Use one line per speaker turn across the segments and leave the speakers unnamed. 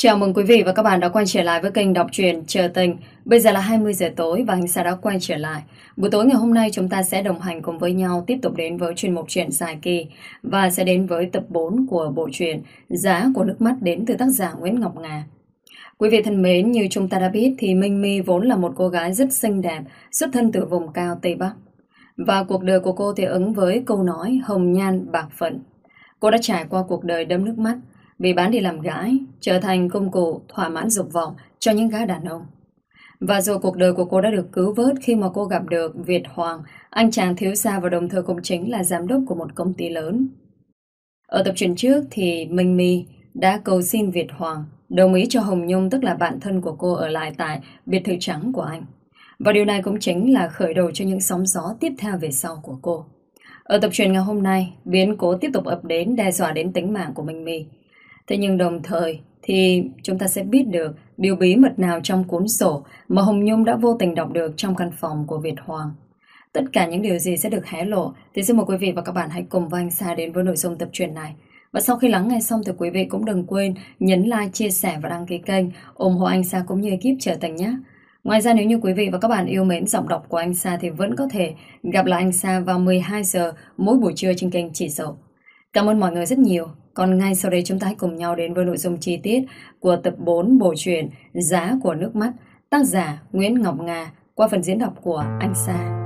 Chào mừng quý vị và các bạn đã quay trở lại với kênh đọc truyện Chờ Tình. Bây giờ là 20 giờ tối và Anh Sa đã quay trở lại. Buổi tối ngày hôm nay chúng ta sẽ đồng hành cùng với nhau tiếp tục đến với chuyên mục truyện dài kỳ và sẽ đến với tập 4 của bộ truyện Giá của nước mắt đến từ tác giả Nguyễn Ngọc Ngà. Quý vị thân mến, như chúng ta đã biết thì Minh My vốn là một cô gái rất xinh đẹp, xuất thân từ vùng cao Tây Bắc. Và cuộc đời của cô thì ứng với câu nói hồng nhan bạc phận. Cô đã trải qua cuộc đời đẫm nước mắt, bị bán đi làm gái, trở thành công cụ thỏa mãn dục vọng cho những gái đàn ông. Và rồi cuộc đời của cô đã được cứu vớt khi mà cô gặp được Việt Hoàng, anh chàng thiếu gia và đồng thời cũng chính là giám đốc của một công ty lớn. Ở tập truyện trước thì Minh My đã cầu xin Việt Hoàng đồng ý cho Hồng Nhung, tức là bạn thân của cô, ở lại tại biệt thự trắng của anh. Và điều này cũng chính là khởi đầu cho những sóng gió tiếp theo về sau của cô. Ở tập truyện ngày hôm nay, biến cố tiếp tục ập đến đe dọa đến tính mạng của Minh My. Thế nhưng đồng thời thì chúng ta sẽ biết được điều bí mật nào trong cuốn sổ mà Hồng Nhung đã vô tình đọc được trong căn phòng của Việt Hoàng. Tất cả những điều gì sẽ được hé lộ thì xin mời quý vị và các bạn hãy cùng với anh Sa đến với nội dung tập truyện này. Và sau khi lắng nghe xong thì quý vị cũng đừng quên nhấn like, chia sẻ và đăng ký kênh, ủng hộ anh Sa cũng như ekip Trở Tình nhé. Ngoài ra nếu như quý vị và các bạn yêu mến giọng đọc của anh Sa thì vẫn có thể gặp lại anh Sa vào 12 giờ mỗi buổi trưa trên kênh Chỉ Dậu. Cảm ơn mọi người rất nhiều. Còn ngay sau đây chúng ta hãy cùng nhau đến với nội dung chi tiết của tập 4 bộ truyện Giá của nước mắt, tác giả Nguyễn Ngọc Ngà qua phần diễn đọc của anh Sa.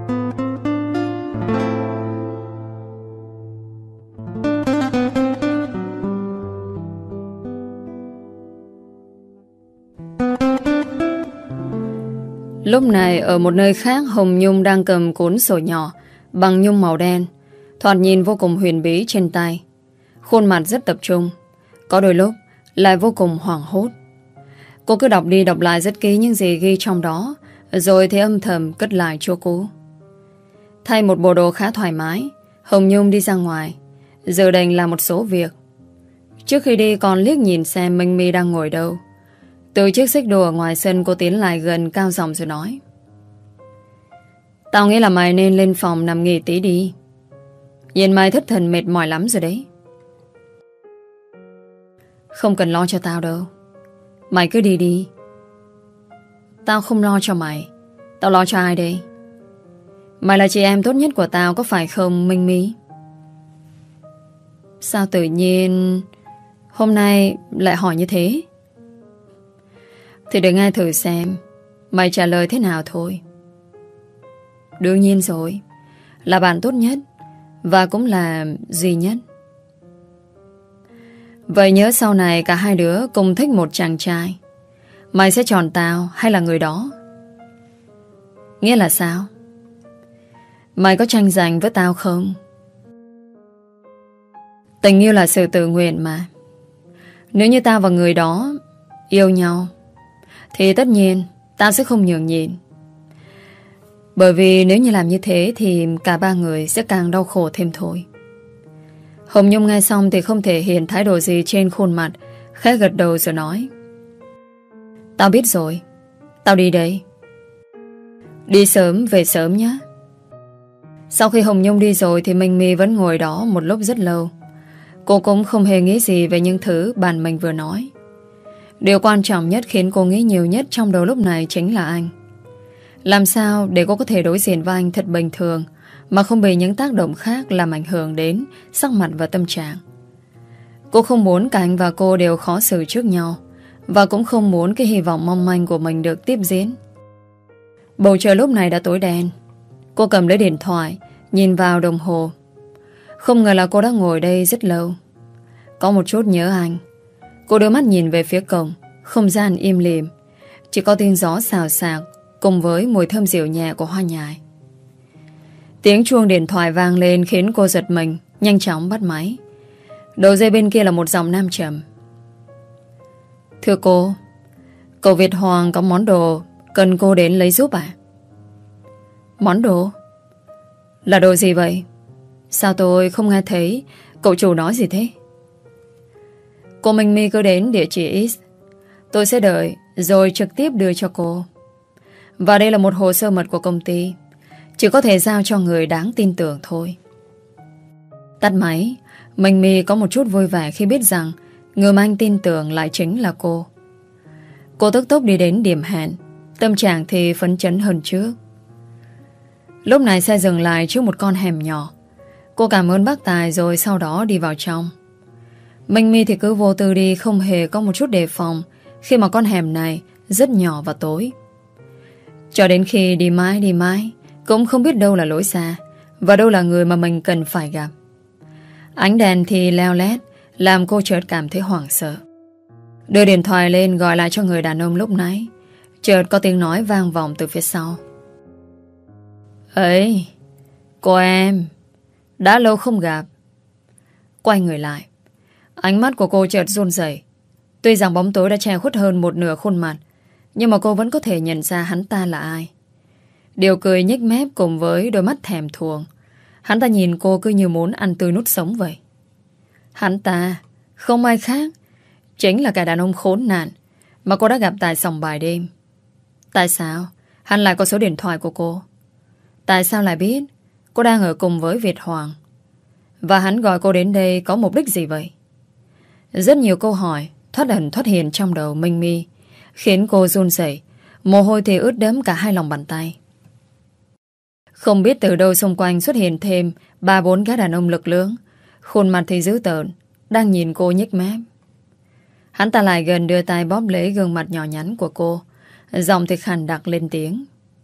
Lúc này ở một nơi khác, Hồng Nhung đang cầm cuốn sổ nhỏ bằng nhung màu đen, thoạt nhìn vô cùng huyền bí trên tay. Khuôn mặt rất tập trung, có đôi lúc lại vô cùng hoảng hốt. Cô cứ đọc đi đọc lại rất kỹ những gì ghi trong đó, rồi thì âm thầm cất lại chỗ cũ. Thay một bộ đồ khá thoải mái, Hồng Nhung đi ra ngoài, giờ đành làm một số việc. Trước khi đi còn liếc nhìn xem Minh My đang ngồi đâu. Từ chiếc xích đu ở ngoài sân, cô tiến lại gần cao giọng rồi nói: "Tao nghĩ là mày nên lên phòng nằm nghỉ tí đi. Nhìn mày thất thần mệt mỏi lắm rồi đấy." "Không cần lo cho tao đâu, mày cứ đi đi." "Tao không lo cho mày, tao lo cho ai đây? Mày là chị em tốt nhất của tao, có phải không Minh My?" "Sao tự nhiên hôm nay lại hỏi như thế?" "Thì để nghe thử xem mày trả lời thế nào thôi." "Đương nhiên rồi, là bạn tốt nhất và cũng là duy nhất." "Vậy nhớ sau này cả hai đứa cùng thích một chàng trai, mày sẽ chọn tao hay là người đó?" "Nghĩa là sao? Mày có tranh giành với tao không?" "Tình yêu là sự tự nguyện mà. Nếu như tao và người đó yêu nhau thì tất nhiên tao sẽ không nhường nhịn. Bởi vì nếu như làm như thế thì cả ba người sẽ càng đau khổ thêm thôi." Hồng Nhung nghe xong thì không thể hiện thái độ gì trên khuôn mặt, khẽ gật đầu rồi nói: "Tao biết rồi, tao đi đây. Đi sớm về sớm nhé." Sau khi Hồng Nhung đi rồi thì Minh My vẫn ngồi đó một lúc rất lâu. Cô cũng không hề nghĩ gì về những thứ bạn mình vừa nói. Điều quan trọng nhất khiến cô nghĩ nhiều nhất trong đầu lúc này chính là anh. Làm sao để cô có thể đối diện với anh thật bình thường mà không bị những tác động khác làm ảnh hưởng đến sắc mặt và tâm trạng. Cô không muốn cả anh và cô đều khó xử trước nhau, và cũng không muốn cái hy vọng mong manh của mình được tiếp diễn. Bầu trời lúc này đã tối đen. Cô cầm lấy điện thoại, nhìn vào đồng hồ. Không ngờ là cô đã ngồi đây rất lâu. Có một chút nhớ anh. Cô đưa mắt nhìn về phía cổng. Không gian im lìm, chỉ có tiếng gió xào xạc cùng với mùi thơm dịu nhẹ của hoa nhài. Tiếng chuông điện thoại vang lên khiến cô giật mình, nhanh chóng bắt máy. Đầu dây bên kia là một giọng nam trầm: "Thưa cô, cậu Việt Hoàng có món đồ cần cô đến lấy giúp à?" "Món đồ? Là đồ gì vậy? Sao tôi không nghe thấy cậu chủ nói gì thế?" "Cô Minh My cứ đến địa chỉ X, tôi sẽ đợi rồi trực tiếp đưa cho cô. Và đây là một hồ sơ mật của công ty, chỉ có thể giao cho người đáng tin tưởng thôi." Tắt máy, Minh My có một chút vui vẻ khi biết rằng người mà anh tin tưởng lại chính là cô. Cô tức tốc đi đến điểm hẹn, tâm trạng thì phấn chấn hơn trước. Lúc này xe dừng lại trước một con hẻm nhỏ. Cô cảm ơn bác Tài rồi sau đó đi vào trong. Minh My thì cứ vô tư đi, không hề có một chút đề phòng, khi mà con hẻm này rất nhỏ và tối. Cho đến khi đi mãi cũng không biết đâu là lối xa và đâu là người mà mình cần phải gặp. Ánh đèn thì leo lét, làm cô chợt cảm thấy hoảng sợ. Đưa điện thoại lên gọi lại cho người đàn ông lúc nãy. Chợt có tiếng nói vang vọng từ phía sau. Ấy, cô em, đã lâu không gặp. Quay người lại, ánh mắt của cô chợt run rẩy. Tuy rằng bóng tối đã che khuất hơn một nửa khuôn mặt, nhưng mà cô vẫn có thể nhận ra hắn ta là ai. Điều cười nhếch mép cùng với đôi mắt thèm thuồng. Hắn ta nhìn cô cứ như muốn ăn tươi nuốt sống vậy. Hắn ta không ai khác, chính là kẻ đàn ông khốn nạn mà cô đã gặp tại sòng bài đêm. Tại sao hắn lại có số điện thoại của cô? Tại sao lại biết cô đang ở cùng với Việt Hoàng? Và hắn gọi cô đến đây có mục đích gì vậy? Rất nhiều câu hỏi thoát ẩn thoát hiện trong đầu Minh My, khiến cô run rẩy, mồ hôi thì ướt đẫm cả hai lòng bàn tay. Không biết từ đâu xung quanh xuất hiện thêm 3-4 gã đàn ông lực lưỡng, khuôn mặt thì dữ tợn, đang nhìn cô nhếch mép. Hắn ta lại gần đưa tay bóp lấy gương mặt nhỏ nhắn của cô, giọng thì khàn đặc lên tiếng.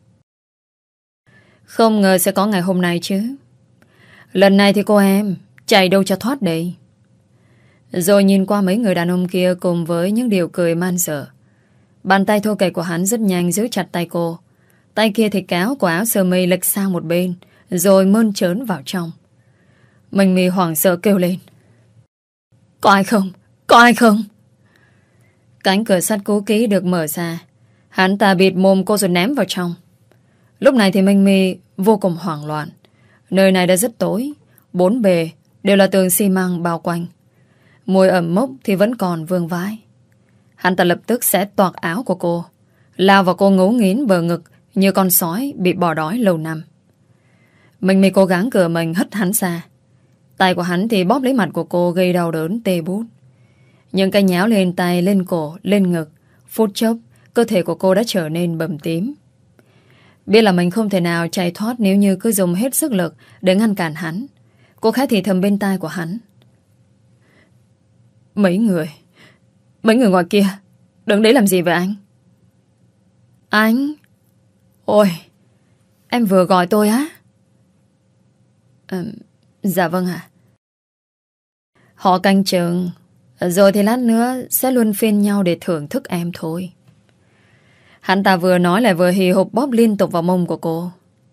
Không ngờ sẽ có ngày hôm nay chứ. Lần này thì cô em chạy đâu cho thoát đây. Rồi nhìn qua mấy người đàn ông kia cùng với những điều cười man dở. Bàn tay thô kệch của hắn rất nhanh giữ chặt tay cô. Tay kia thì kéo của áo sơ mi lệch sang một bên, rồi mơn trớn vào trong. Mình mì hoảng sợ kêu lên. Có ai không? Có ai không? Cánh cửa sắt cũ kỹ được mở ra. Hắn ta bịt mồm cô rồi ném vào trong. Lúc này thì Minh My vô cùng hoảng loạn. Nơi này đã rất tối, bốn bề đều là tường xi măng bao quanh. Mùi ẩm mốc thì vẫn còn vương vãi. Hắn ta lập tức xé toạc áo của cô, lao vào cô ngấu nghiến bờ ngực như con sói bị bỏ đói lâu năm. Mình mới cố gắng cựa mình hất hắn ra. Tay của hắn thì bóp lấy mặt của cô gây đau đớn tê bút. Những cái nháo lên tay, lên cổ, lên ngực. Phút chốc, cơ thể của cô đã trở nên bầm tím. Biết là mình không thể nào chạy thoát nếu như cứ dùng hết sức lực để ngăn cản hắn. Cô khẽ thì thầm bên tai của hắn. Mấy người ngoài kia đứng đấy làm gì vậy anh? Anh? Ôi, em vừa gọi tôi á? Dạ vâng ạ. Họ canh chừng, rồi thì lát nữa sẽ luân phiên nhau để thưởng thức em thôi. Hắn ta vừa nói lại vừa hì hục bóp liên tục vào mông của cô.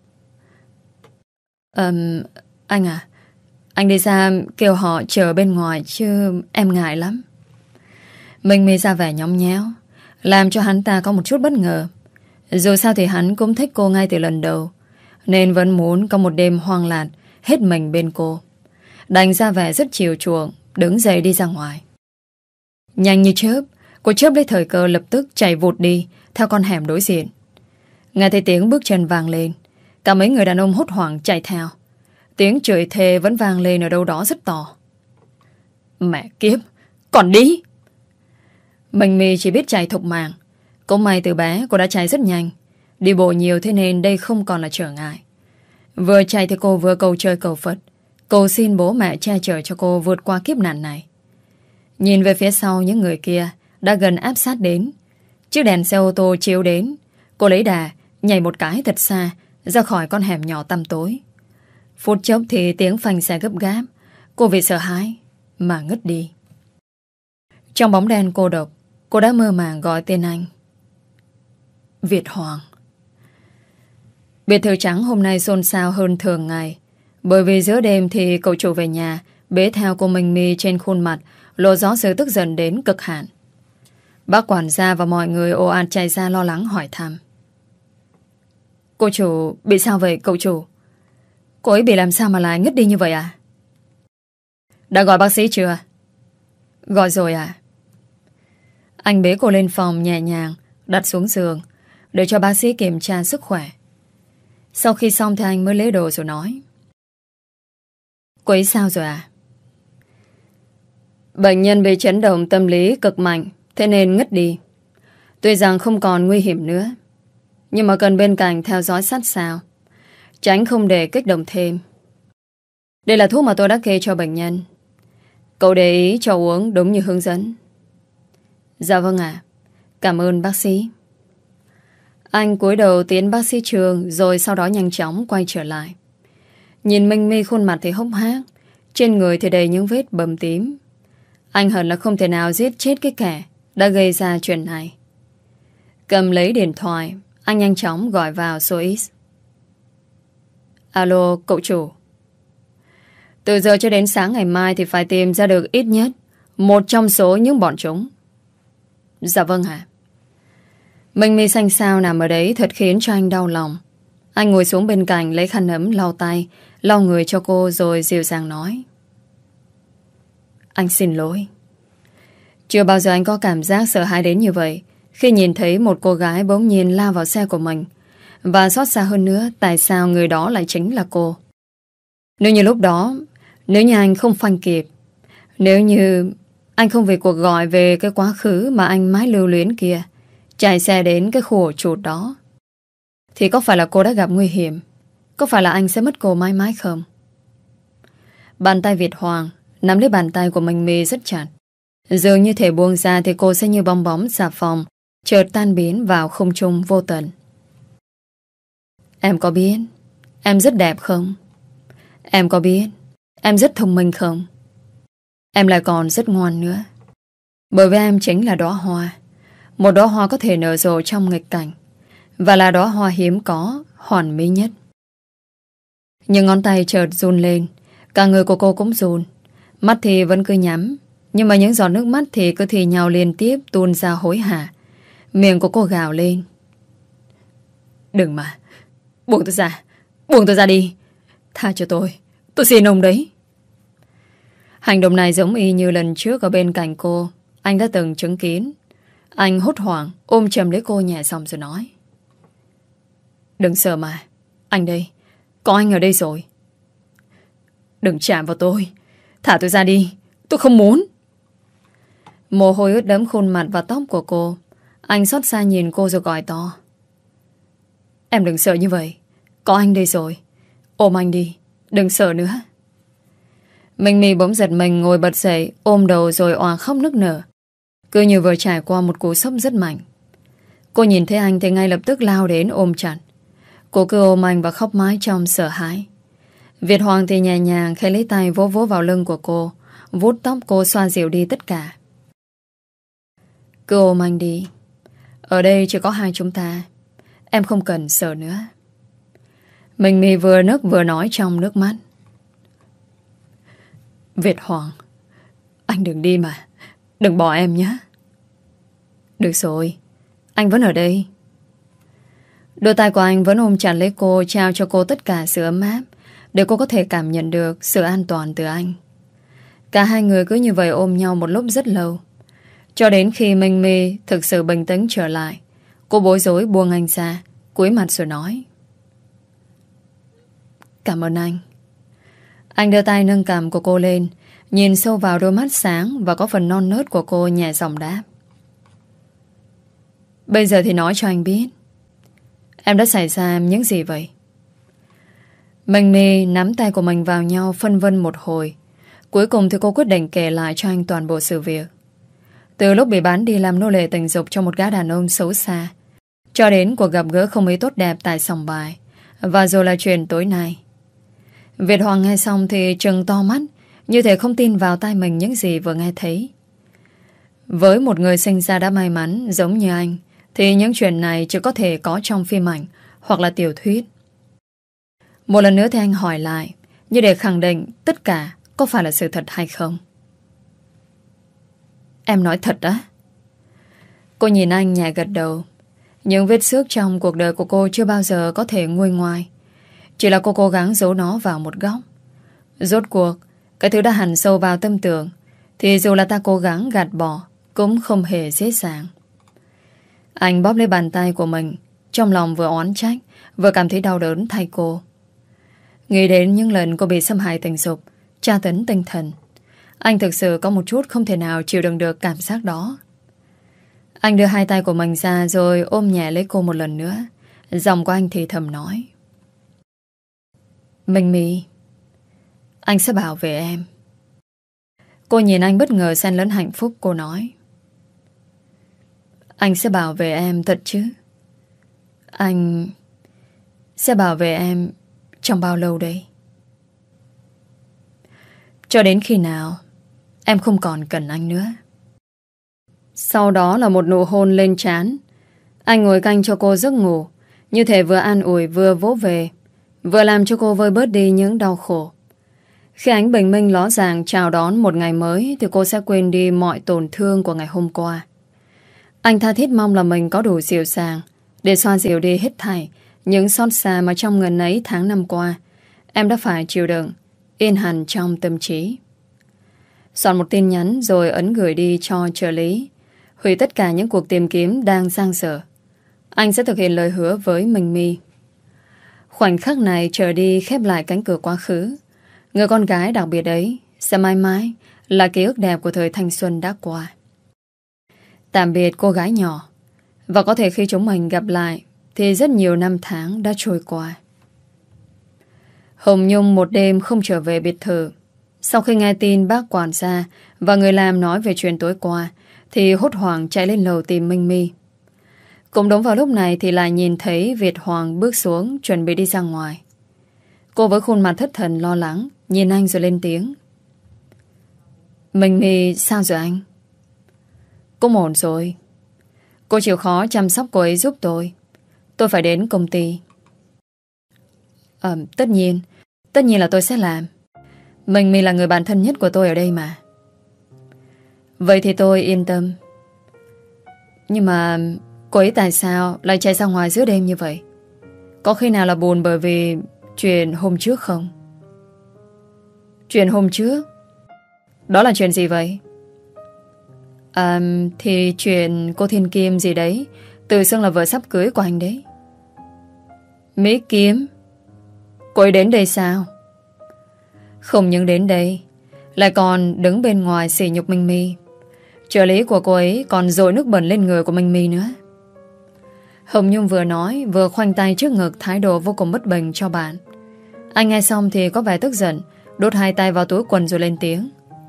Anh à, anh đi ra kêu họ chờ bên ngoài chứ em ngại lắm. Mình mới ra vẻ nhõng nhẽo, làm cho hắn ta có một chút bất ngờ. Dù sao thì hắn cũng thích cô ngay từ lần đầu, nên vẫn muốn có một đêm hoang lạc hết mình bên cô. Đành ra vẻ rất chiều chuộng, đứng dậy đi ra ngoài. Nhanh như chớp, cô chớp lấy thời cơ lập tức chạy vụt đi theo con hẻm đối diện. Nghe thấy tiếng bước chân vang lên, cả mấy người đàn ông hốt hoảng chạy theo. Tiếng chửi thề vẫn vang lên ở đâu đó rất to. Mẹ kiếp, còn đi! Mình mì chỉ biết chạy thục mạng. Cũng may từ bé cô đã chạy rất nhanh, đi bộ nhiều thế nên đây không còn là trở ngại. Vừa chạy thì cô vừa cầu trời cầu Phật, cầu xin bố mẹ che chở cho cô vượt qua kiếp nạn này. Nhìn về phía sau, những người kia đã gần áp sát đến. Chiếc đèn xe ô tô chiếu đến, cô lấy đà nhảy một cái thật xa ra khỏi con hẻm nhỏ tăm tối. Phút chốc thì tiếng phanh xe gấp gáp. Cô vì sợ hãi mà ngất đi. Trong bóng đen cô độc, cô đã mơ màng gọi tên anh. Việt Hoàng. Biệt thự trắng hôm nay xôn xao hơn thường ngày, bởi vì giữa đêm thì cậu chủ về nhà bế theo cô Minh My, trên khuôn mặt lộ rõ sự tức giận đến cực hạn. Bác quản gia và mọi người ồ ạt chạy ra lo lắng hỏi thăm. Cô chủ bị sao vậy cậu chủ? Cô ấy bị làm sao mà lại ngất đi như vậy à? Đã gọi bác sĩ chưa? Gọi rồi à? Anh bế cô lên phòng nhẹ nhàng đặt xuống giường để cho bác sĩ kiểm tra sức khỏe. Sau khi xong thì anh mới lấy đồ rồi nói. Cô ấy sao rồi à? Bệnh nhân bị chấn động tâm lý cực mạnh, thế nên ngất đi. Tuy rằng không còn nguy hiểm nữa, nhưng mà cần bên cạnh theo dõi sát sao, tránh không để kích động thêm. Đây là thuốc mà tôi đã kê cho bệnh nhân. Cậu để ý cho uống đúng như hướng dẫn. Dạ vâng ạ. Cảm ơn bác sĩ. Anh cúi đầu tiến bác sĩ Trường, rồi sau đó nhanh chóng quay trở lại. Nhìn Minh My khuôn mặt thì hốc hác, trên người thì đầy những vết bầm tím. Anh hận là không thể nào giết chết cái kẻ đã gây ra chuyện này. Cầm lấy điện thoại, anh nhanh chóng gọi vào số X. Alo, cậu chủ. Từ giờ cho đến sáng ngày mai thì phải tìm ra được ít nhất một trong số những bọn chúng. Dạ vâng ạ. Minh My xanh xao nằm ở đấy thật khiến cho anh đau lòng. Anh ngồi xuống bên cạnh lấy khăn ấm lau tay, lau người cho cô rồi dịu dàng nói. Anh xin lỗi. Chưa bao giờ anh có cảm giác sợ hãi đến như vậy khi nhìn thấy một cô gái bỗng nhiên lao vào xe của mình. Và xót xa hơn nữa, tại sao người đó lại chính là cô? Nếu như lúc đó, nếu như anh không phanh kịp, nếu như anh không vì cuộc gọi về cái quá khứ mà anh mãi lưu luyến kia, chạy xe đến cái khu ổ chuột đó, thì có phải là cô đã gặp nguy hiểm? Có phải là anh sẽ mất cô mãi mãi không? Bàn tay Việt Hoàng nắm lấy bàn tay của Minh My rất chặt. Dường như thể buông ra thì cô sẽ như bong bóng xà phòng, chợt tan biến vào không trung vô tận. Em có biết em rất đẹp không? Em có biết em rất thông minh không? Em lại còn rất ngoan nữa. Bởi vì em chính là đóa hoa, một đóa hoa có thể nở rộ trong nghịch cảnh, và là đóa hoa hiếm có, hoàn mỹ nhất. Nhưng ngón tay chợt run lên, cả người của cô cũng run. Mắt thì vẫn cứ nhắm, nhưng mà những giọt nước mắt thì cứ thì nhào liên tiếp tuôn ra hối hả. Miệng của cô gào lên. Đừng mà, buông tôi ra đi. Tha cho tôi xin ông đấy. Hành động này giống y như lần trước ở bên cạnh cô, anh đã từng chứng kiến. Anh hốt hoảng ôm chầm lấy cô nhẹ xong rồi nói. Đừng sợ mà, anh đây, có anh ở đây rồi. Đừng chạm vào tôi, thả tôi ra đi, tôi không muốn. Mồ hôi ướt đẫm khuôn mặt và tóc của cô. Anh xót xa nhìn cô rồi gọi to. Em đừng sợ như vậy, có anh đây rồi. Ôm anh đi, đừng sợ nữa. Minh My bỗng giật mình ngồi bật dậy, ôm đầu rồi òa khóc nức nở. Cứ như vừa trải qua một cú sốc rất mạnh. Cô nhìn thấy anh thì ngay lập tức lao đến ôm chặt. Cô cứ ôm anh và khóc mãi trong sợ hãi. Việt Hoàng thì nhẹ nhàng khẽ lấy tay vỗ vỗ vào lưng của cô, vuốt tóc cô xoa dịu đi tất cả. Cứ ôm anh đi. Ở đây chỉ có hai chúng ta. Em không cần sợ nữa. Minh My vừa nức vừa nói trong nước mắt. Việt Hoàng, anh đừng đi mà. Đừng bỏ em nhé. Được rồi, anh vẫn ở đây. Đôi tay của anh vẫn ôm chặt lấy cô, trao cho cô tất cả sự ấm áp, để cô có thể cảm nhận được sự an toàn từ anh. Cả hai người cứ như vậy ôm nhau một lúc rất lâu, cho đến khi Minh My thực sự bình tĩnh trở lại. Cô bối rối buông anh ra, cúi mặt rồi nói. Cảm ơn anh. Anh đưa tay nâng cằm của cô lên, nhìn sâu vào đôi mắt sáng và có phần non nớt của cô, nhẹ giọng đáp. Bây giờ thì nói cho anh biết, em đã xảy ra những gì vậy? Minh My nắm tay của mình vào nhau phân vân một hồi. Cuối cùng thì cô quyết định kể lại cho anh toàn bộ sự việc. Từ lúc bị bán đi làm nô lệ tình dục cho một gã đàn ông xấu xa, cho đến cuộc gặp gỡ không mấy tốt đẹp tại sòng bài, và rồi là chuyện tối nay. Việt Hoàng nghe xong thì trừng to mắt, như thể không tin vào tai mình những gì vừa nghe thấy. Với một người sinh ra đã may mắn giống như anh, thì những chuyện này chỉ có thể có trong phim ảnh hoặc là tiểu thuyết. Một lần nữa thì anh hỏi lại, như để khẳng định tất cả có phải là sự thật hay không. Em nói thật á? Cô nhìn anh nhẹ gật đầu. Những vết xước trong cuộc đời của cô chưa bao giờ có thể nguôi ngoai. Chỉ là cô cố gắng giấu nó vào một góc. Rốt cuộc, cái thứ đã hằn sâu vào tâm tưởng, thì dù là ta cố gắng gạt bỏ cũng không hề dễ dàng. Anh bóp lấy bàn tay của mình, trong lòng vừa oán trách, vừa cảm thấy đau đớn thay cô. Nghĩ đến những lần cô bị xâm hại tình dục, tra tấn tinh thần, anh thực sự có một chút không thể nào chịu đựng được cảm giác đó. Anh đưa hai tay của mình ra rồi ôm nhẹ lấy cô một lần nữa. Giọng của anh thì thầm nói: Minh My, anh sẽ bảo vệ em. Cô nhìn anh bất ngờ xen lẫn hạnh phúc. Cô nói: Anh sẽ bảo vệ em thật chứ? Anh sẽ bảo vệ em trong bao lâu đây? Cho đến khi nào em không còn cần anh nữa. Sau đó là một nụ hôn lên trán. Anh ngồi canh cho cô giấc ngủ, như thể vừa an ủi vừa vỗ về, vừa làm cho cô vơi bớt đi những đau khổ. Khi ánh bình minh ló dạng chào đón một ngày mới thì cô sẽ quên đi mọi tổn thương của ngày hôm qua. Anh tha thiết mong là mình có đủ dịu dàng để xoa dịu đi hết thảy những xót xa mà trong ngần ấy tháng năm qua em đã phải chịu đựng, in hẳn trong tâm trí. Soạn một tin nhắn rồi ấn gửi đi cho trợ lý, hủy tất cả những cuộc tìm kiếm đang dang dở. Anh sẽ thực hiện lời hứa với Minh My. Khoảnh khắc này trở đi khép lại cánh cửa quá khứ. Người con gái đặc biệt ấy sẽ mãi mãi là ký ức đẹp của thời thanh xuân đã qua. Tạm biệt cô gái nhỏ. Và có thể khi chúng mình gặp lại thì rất nhiều năm tháng đã trôi qua. Hồng Nhung một đêm không trở về biệt thự. Sau khi nghe tin bác quản gia và người làm nói về chuyện tối qua thì hốt hoảng chạy lên lầu tìm Minh My. Cũng đúng vào lúc này thì lại nhìn thấy Việt Hoàng bước xuống chuẩn bị đi ra ngoài. Cô với khuôn mặt thất thần lo lắng nhìn anh rồi lên tiếng: Minh My sao rồi anh? Cô ổn rồi. Cô chịu khó chăm sóc cô ấy giúp tôi. Tôi phải đến công ty. Tất nhiên là tôi sẽ làm. Minh My là người bạn thân nhất của tôi ở đây mà. Vậy thì tôi yên tâm. Nhưng mà cô ấy tại sao lại chạy ra ngoài giữa đêm như vậy? Có khi nào là buồn bởi vì chuyện hôm trước không? Chuyện hôm trước? Đó là chuyện gì vậy? Thì chuyện cô Thiên Kim gì đấy, tự xưng là vợ sắp cưới của anh đấy. Mỹ Kiếm? Cô ấy đến đây sao? Không những đến đây, lại còn đứng bên ngoài sỉ nhục Minh My. Trợ lý của cô ấy còn dội nước bẩn lên người của Minh My nữa. Hồng Nhung vừa nói vừa khoanh tay trước ngực, thái độ vô cùng bất bình cho bạn. Anh nghe xong thì có vẻ tức giận, đút hai tay vào túi quần rồi lên tiếng: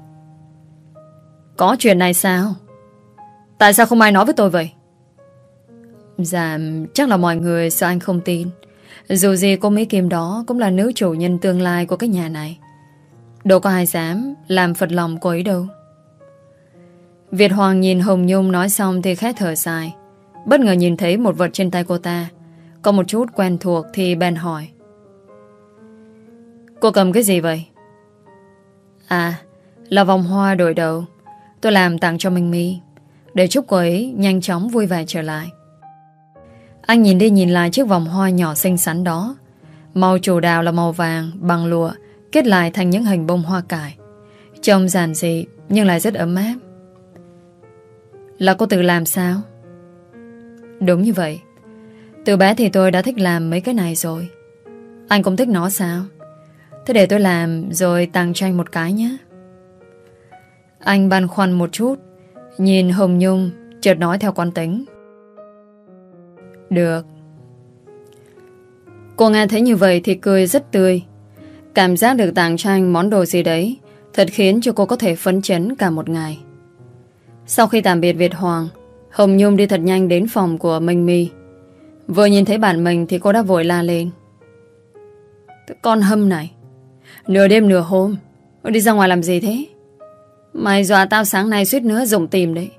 Có chuyện này sao? Tại sao không ai nói với tôi vậy? Dạ, chắc là mọi người sợ anh không tin. Dù gì cô Mỹ Kim đó cũng là nữ chủ nhân tương lai của cái nhà này. Đâu có ai dám làm phật lòng cô ấy đâu. Việt Hoàng nhìn Hồng Nhung nói xong thì khẽ thở dài. Bất ngờ nhìn thấy một vật trên tay cô ta có một chút quen thuộc thì bèn hỏi: Cô cầm cái gì vậy? À, là vòng hoa đổi đầu. Tôi làm tặng cho Minh My để chúc cô ấy nhanh chóng vui vẻ trở lại. Anh nhìn đi nhìn lại chiếc vòng hoa nhỏ xinh xắn đó. Màu chủ đạo là màu vàng bằng lụa, kết lại thành những hình bông hoa cải. Trông giản dị nhưng lại rất ấm áp. Là cô tự làm sao? Đúng như vậy. Từ bé thì tôi đã thích làm mấy cái này rồi. Anh cũng thích nó sao? Thế để tôi làm rồi tặng cho anh một cái nhé. Anh băn khoăn một chút, nhìn Hồng Nhung, chợt nói theo quán tính: Được. Cô nghe thấy như vậy thì cười rất tươi. Cảm giác được tặng cho anh món đồ gì đấy thật khiến cho cô có thể phấn chấn cả một ngày. Sau khi tạm biệt Việt Hoàng, Hồng Nhung đi thật nhanh đến phòng của Minh My. Vừa nhìn thấy bạn mình thì cô đã vội la lên: Con hâm này, nửa đêm nửa hôm đi ra ngoài làm gì thế? Mày dọa tao sáng nay suýt nữa rụng tim đấy.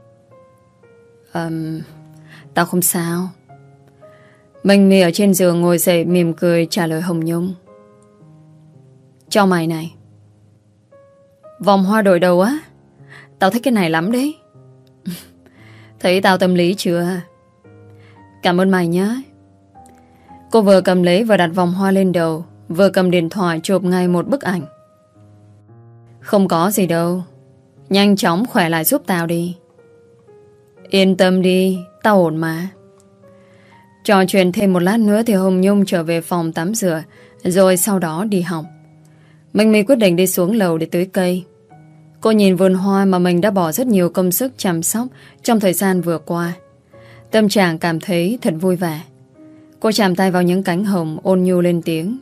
Tao không sao. Minh My ở trên giường ngồi dậy mỉm cười trả lời Hồng Nhung: Cho mày này. Vòng hoa đổi đầu á? Tao thích cái này lắm đấy. Thấy tao tâm lý chưa? Cảm ơn mày nhé. Cô vừa cầm lấy và đặt vòng hoa lên đầu, vừa cầm điện thoại chụp ngay một bức ảnh. Không có gì đâu. Nhanh chóng khỏe lại giúp tao đi. Yên tâm đi, tao ổn mà. Trò chuyện thêm một lát nữa thì Hồng Nhung trở về phòng tắm rửa, rồi sau đó đi học. Minh My quyết định đi xuống lầu để tưới cây. Cô nhìn vườn hoa mà mình đã bỏ rất nhiều công sức chăm sóc trong thời gian vừa qua. Tâm trạng cảm thấy thật vui vẻ. Cô chạm tay vào những cánh hồng, ôn nhu lên tiếng.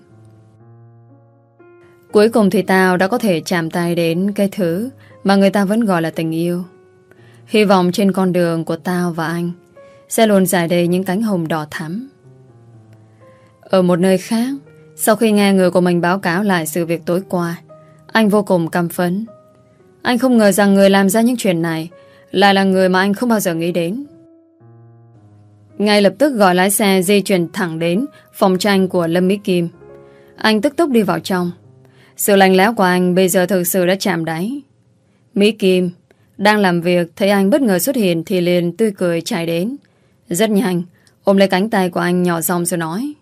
Cuối cùng thì tao đã có thể chạm tay đến cái thứ mà người ta vẫn gọi là tình yêu. Hy vọng trên con đường của tao và anh sẽ luôn rải đầy những cánh hồng đỏ thắm. Ở một nơi khác, sau khi nghe người của mình báo cáo lại sự việc tối qua, anh vô cùng căm phẫn. Anh không ngờ rằng người làm ra những chuyện này lại là người mà anh không bao giờ nghĩ đến. Ngay lập tức gọi lái xe di chuyển thẳng đến phòng tranh của Lâm Mỹ Kim. Anh tức tốc đi vào trong. Sự lạnh lẽo của anh bây giờ thực sự đã chạm đáy. Mỹ Kim đang làm việc, thấy anh bất ngờ xuất hiện thì liền tươi cười chạy đến. Rất nhanh, ôm lấy cánh tay của anh nhỏ giọng rồi nói.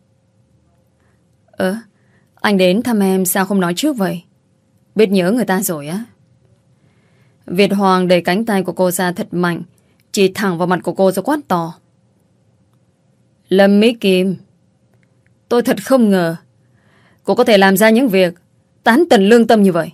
Anh đến thăm em sao không nói trước vậy? Biết nhớ người ta rồi á. Việt Hoàng đẩy cánh tay của cô ra thật mạnh, chỉ thẳng vào mặt của cô rồi quát to. Lâm Mỹ Kim, tôi thật không ngờ cô có thể làm ra những việc tán tận lương tâm như vậy.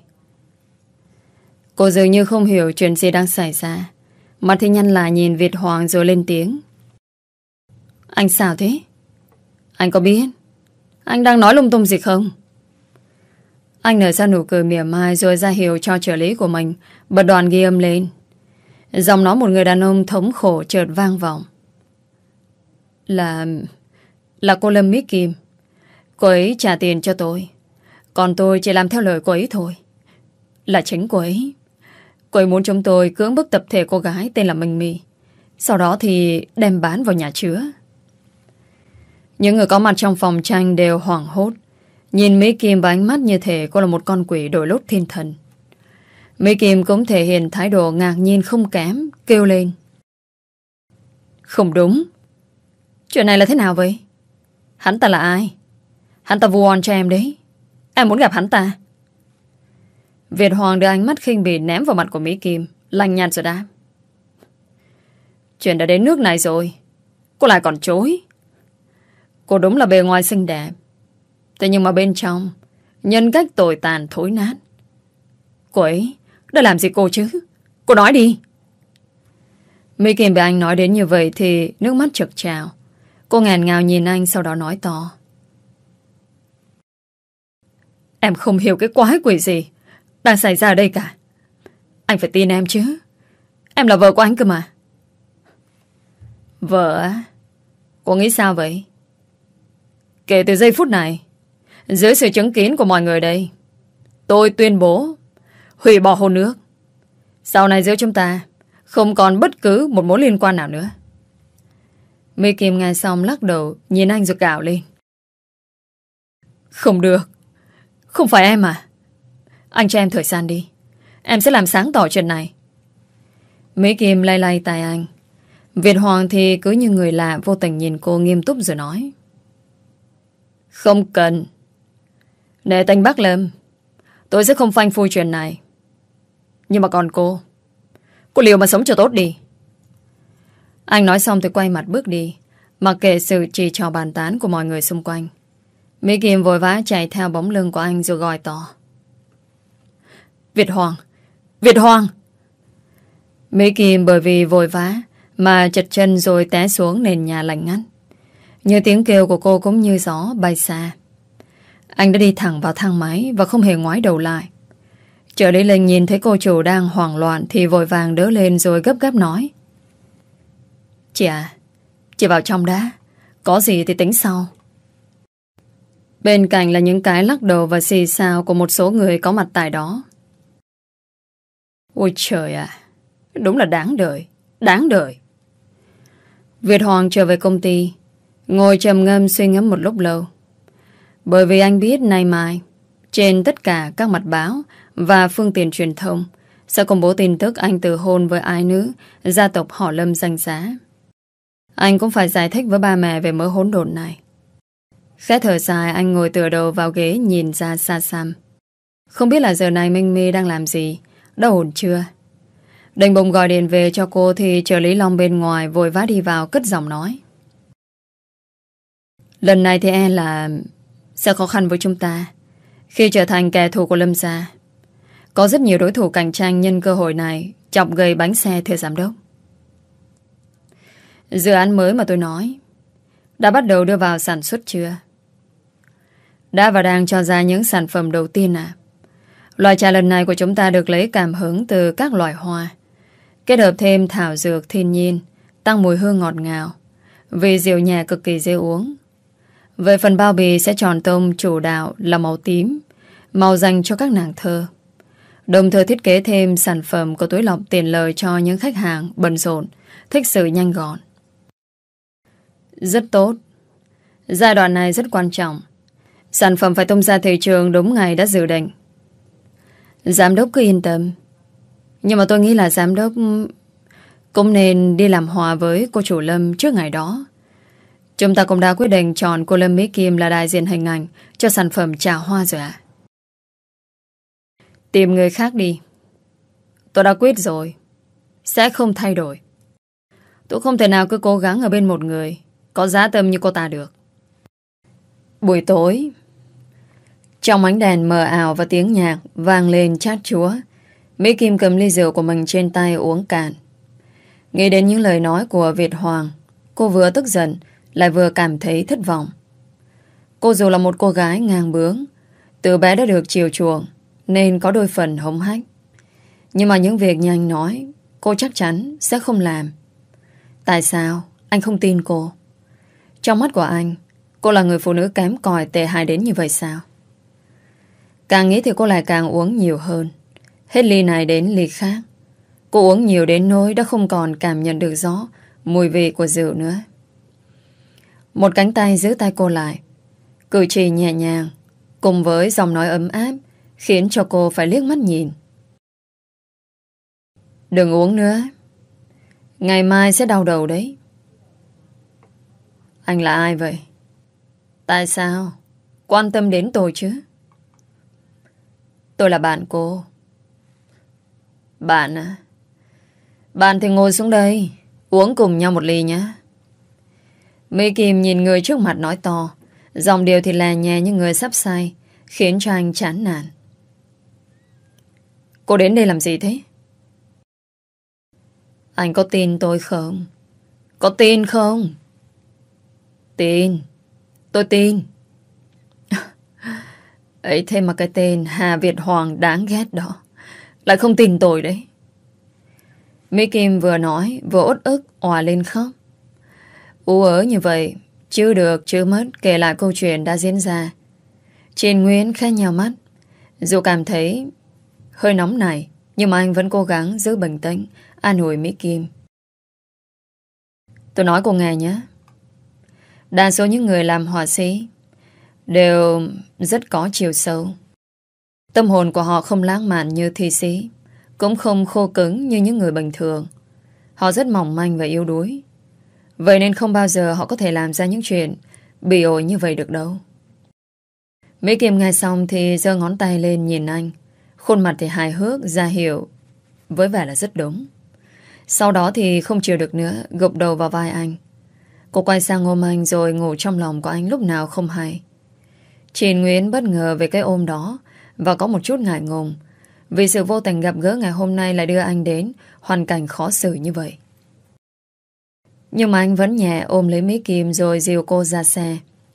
Cô dường như không hiểu chuyện gì đang xảy ra. Mặt thì nhăn lại nhìn Việt Hoàng rồi lên tiếng. Anh sao thế? Anh có biết anh đang nói lung tung gì không? Anh nở ra nụ cười mỉa mai rồi ra hiệu cho trợ lý của mình bật đoạn ghi âm lên. Giọng nói một người đàn ông thống khổ chợt vang vọng. Là cô Lâm Mỹ Kim. Cô ấy trả tiền cho tôi, còn tôi chỉ làm theo lời cô ấy thôi. Là chính cô ấy. Cô ấy muốn chúng tôi cưỡng bức tập thể cô gái tên là Minh My, sau đó thì đem bán vào nhà chứa. Những người có mặt trong phòng tranh đều hoảng hốt, nhìn Mỹ Kim với ánh mắt như thể cô là một con quỷ đổi lốt thiên thần. Mỹ Kim cũng thể hiện thái độ ngạc nhiên không kém, kêu lên. Không đúng. Chuyện này là thế nào vậy? Hắn ta là ai? Hắn ta vu oan cho em đấy. Em muốn gặp hắn ta. Việt Hoàng đưa ánh mắt khinh bỉ ném vào mặt của Mỹ Kim, lạnh nhạt rồi đáp. Chuyện đã đến nước này rồi, cô lại còn chối. Cô đúng là bề ngoài xinh đẹp, thế nhưng mà bên trong nhân cách tồi tàn thối nát. Cô ấy đã làm gì cô chứ? Cô nói đi. Mỹ Kim bị anh nói đến như vậy thì nước mắt trực trào. Cô ngàn ngào nhìn anh, sau đó nói to. Em không hiểu cái quái quỷ gì đang xảy ra ở đây cả. Anh phải tin em chứ. Em là vợ của anh cơ mà. Vợ á? Cô nghĩ sao vậy? Kể từ giây phút này, dưới sự chứng kiến của mọi người đây, tôi tuyên bố hủy bỏ hôn ước. Sau này giữa chúng ta không còn bất cứ một mối liên quan nào nữa. Mỹ Kim nghe xong lắc đầu, nhìn anh rồi cào lên. Không được. Không phải em à? Anh cho em thời gian đi, em sẽ làm sáng tỏ chuyện này. Mỹ Kim lay lay tai anh. Việt Hoàng thì cứ như người lạ, vô tình nhìn cô nghiêm túc rồi nói. Không cần. Nể tình bác Lâm, tôi sẽ không phanh phui chuyện này. Nhưng mà còn cô liều mà sống cho tốt đi. Anh nói xong thì quay mặt bước đi, mặc kệ sự chỉ trò bàn tán của mọi người xung quanh. Mỹ Kim vội vã chạy theo bóng lưng của anh rồi gọi to. Việt Hoàng! Việt Hoàng! Mỹ Kim bởi vì vội vã mà chật chân rồi té xuống nền nhà lạnh ngắt. Như tiếng kêu của cô cũng như gió bay xa. Anh đã đi thẳng vào thang máy và không hề ngoái đầu lại. Trợ lý Linh nhìn thấy cô chủ đang hoảng loạn thì vội vàng đỡ lên rồi gấp gáp nói. Chị à, chị vào trong đã, có gì thì tính sau. Bên cạnh là những cái lắc đầu và xì xào của một số người có mặt tại đó. Ôi trời ạ, đúng là đáng đời, đáng đời. Việt Hoàng trở về công ty, ngồi trầm ngâm suy ngẫm một lúc lâu. Bởi vì anh biết nay mai trên tất cả các mặt báo và phương tiện truyền thông sẽ công bố tin tức anh từ hôn với ái nữ gia tộc họ Lâm danh giá. Anh cũng phải giải thích với ba mẹ về mớ hỗn độn này. Khẽ thở dài, anh ngồi tựa đầu vào ghế nhìn ra xa xăm. Không biết là giờ này Minh My đang làm gì, đã ổn chưa. Định bụng gọi điện về cho cô thì trợ lý Long bên ngoài vội vã đi vào cất giọng nói. Lần này thì là sẽ khó khăn với chúng ta khi trở thành kẻ thù của Lâm gia. Có rất nhiều đối thủ cạnh tranh nhân cơ hội này chọc gầy bánh xe thưa giám đốc. Dự án mới mà tôi nói đã bắt đầu đưa vào sản xuất chưa? Đã và đang cho ra những sản phẩm đầu tiên à? Loại trà lần này của chúng ta được lấy cảm hứng từ các loài hoa, kết hợp thêm thảo dược thiên nhiên, tăng mùi hương ngọt ngào, vị dịu nhẹ cực kỳ dễ uống. Về phần bao bì sẽ chọn tông chủ đạo là màu tím, màu dành cho các nàng thơ. Đồng thời thiết kế thêm sản phẩm có túi lọc tiện lợi cho những khách hàng bận rộn, thích sự nhanh gọn. Rất tốt. Giai đoạn này rất quan trọng. Sản phẩm phải tung ra thị trường đúng ngày đã dự định. Giám đốc cứ yên tâm. Nhưng mà tôi nghĩ là giám đốc cũng nên đi làm hòa với cô chủ Lâm trước ngày đó. Chúng ta cũng đã quyết định chọn cô Lâm Mỹ Kim là đại diện hình ảnh cho sản phẩm trà hoa rồi ạ. Tìm người khác đi. Tôi đã quyết rồi. Sẽ không thay đổi. Tôi không thể nào cứ cố gắng ở bên một người có giá tâm như cô ta được. Buổi tối, trong ánh đèn mờ ảo và tiếng nhạc vang lên chát chúa, Mỹ Kim cầm ly rượu của mình trên tay uống cạn. Nghĩ đến những lời nói của Việt Hoàng, cô vừa tức giận lại vừa cảm thấy thất vọng. Cô dù là một cô gái ngang bướng, từ bé đã được chiều chuộng nên có đôi phần hống hách. Nhưng mà những việc như anh nói, cô chắc chắn sẽ không làm. Tại sao anh không tin cô? Trong mắt của anh, cô là người phụ nữ kém cỏi tệ hại đến như vậy sao? Càng nghĩ thì cô lại càng uống nhiều hơn. Hết ly này đến ly khác. Cô uống nhiều đến nỗi đã không còn cảm nhận được rõ mùi vị của rượu nữa. Một cánh tay giữ tay cô lại, cử chỉ nhẹ nhàng cùng với giọng nói ấm áp khiến cho cô phải liếc mắt nhìn. Đừng uống nữa. Ngày mai sẽ đau đầu đấy. Anh là ai vậy? Tại sao quan tâm đến tôi chứ? Tôi là bạn cô. Bạn à? Bạn thì ngồi xuống đây, uống cùng nhau một ly nhé. Mỹ Kim nhìn người trước mặt nói to, giọng điệu thì là nhẹ như người sắp say, khiến cho anh chán nản. Cô đến đây làm gì thế? Anh có tin tôi không? Có tin không? Tin. Tôi tin. Ấy thế mà cái tên Hà Việt Hoàng đáng ghét đó lại không tin tôi đấy. Mỹ Kim vừa nói vừa uất ức òa lên khóc. Ú ớ như vậy chưa được chưa mất kể lại câu chuyện đã diễn ra. Triền Nguyễn khẽ nhào mắt. Dù cảm thấy hơi nóng này, nhưng mà anh vẫn cố gắng giữ bình tĩnh, an ủi Mỹ Kim. Tôi nói cô nghe nhé. Đa số những người làm họa sĩ đều rất có chiều sâu. Tâm hồn của họ không lãng mạn như thi sĩ, cũng không khô cứng như những người bình thường. Họ rất mỏng manh và yếu đuối. Vậy nên không bao giờ họ có thể làm ra những chuyện bị ổi như vậy được đâu. Mỹ Kim nghe xong thì giơ ngón tay lên nhìn anh. Khuôn mặt thì hài hước ra hiệu với vẻ là rất đúng. Sau đó thì không chịu được nữa, gục đầu vào vai anh. Cô quay sang ôm anh rồi ngủ trong lòng của anh lúc nào không hay. Triền Nguyễn bất ngờ về cái ôm đó và có một chút ngại ngùng vì sự vô tình gặp gỡ ngày hôm nay lại đưa anh đến hoàn cảnh khó xử như vậy. Nhưng mà anh vẫn nhẹ ôm lấy Mỹ Kim rồi dìu cô ra xe.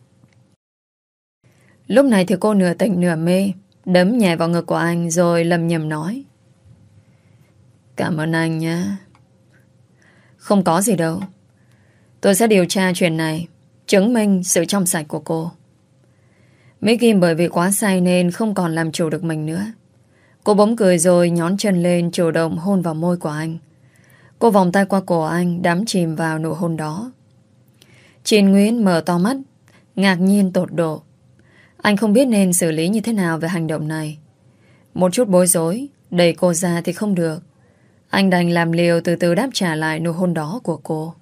Lúc này thì cô nửa tỉnh nửa mê, đấm nhẹ vào ngực của anh rồi lầm nhầm nói: Cảm ơn anh nhé. Không có gì đâu. Tôi sẽ điều tra chuyện này, chứng minh sự trong sạch của cô. Mỹ Kim bởi vì quá say nên không còn làm chủ được mình nữa. Cô bỗng cười rồi nhón chân lên chủ động hôn vào môi của anh. Cô vòng tay qua cổ anh, đắm chìm vào nụ hôn đó. Triền Nguyễn mở to mắt, ngạc nhiên tột độ. Anh không biết nên xử lý như thế nào về hành động này. Một chút bối rối, đẩy cô ra thì không được. Anh đành làm liều từ từ đáp trả lại nụ hôn đó của cô.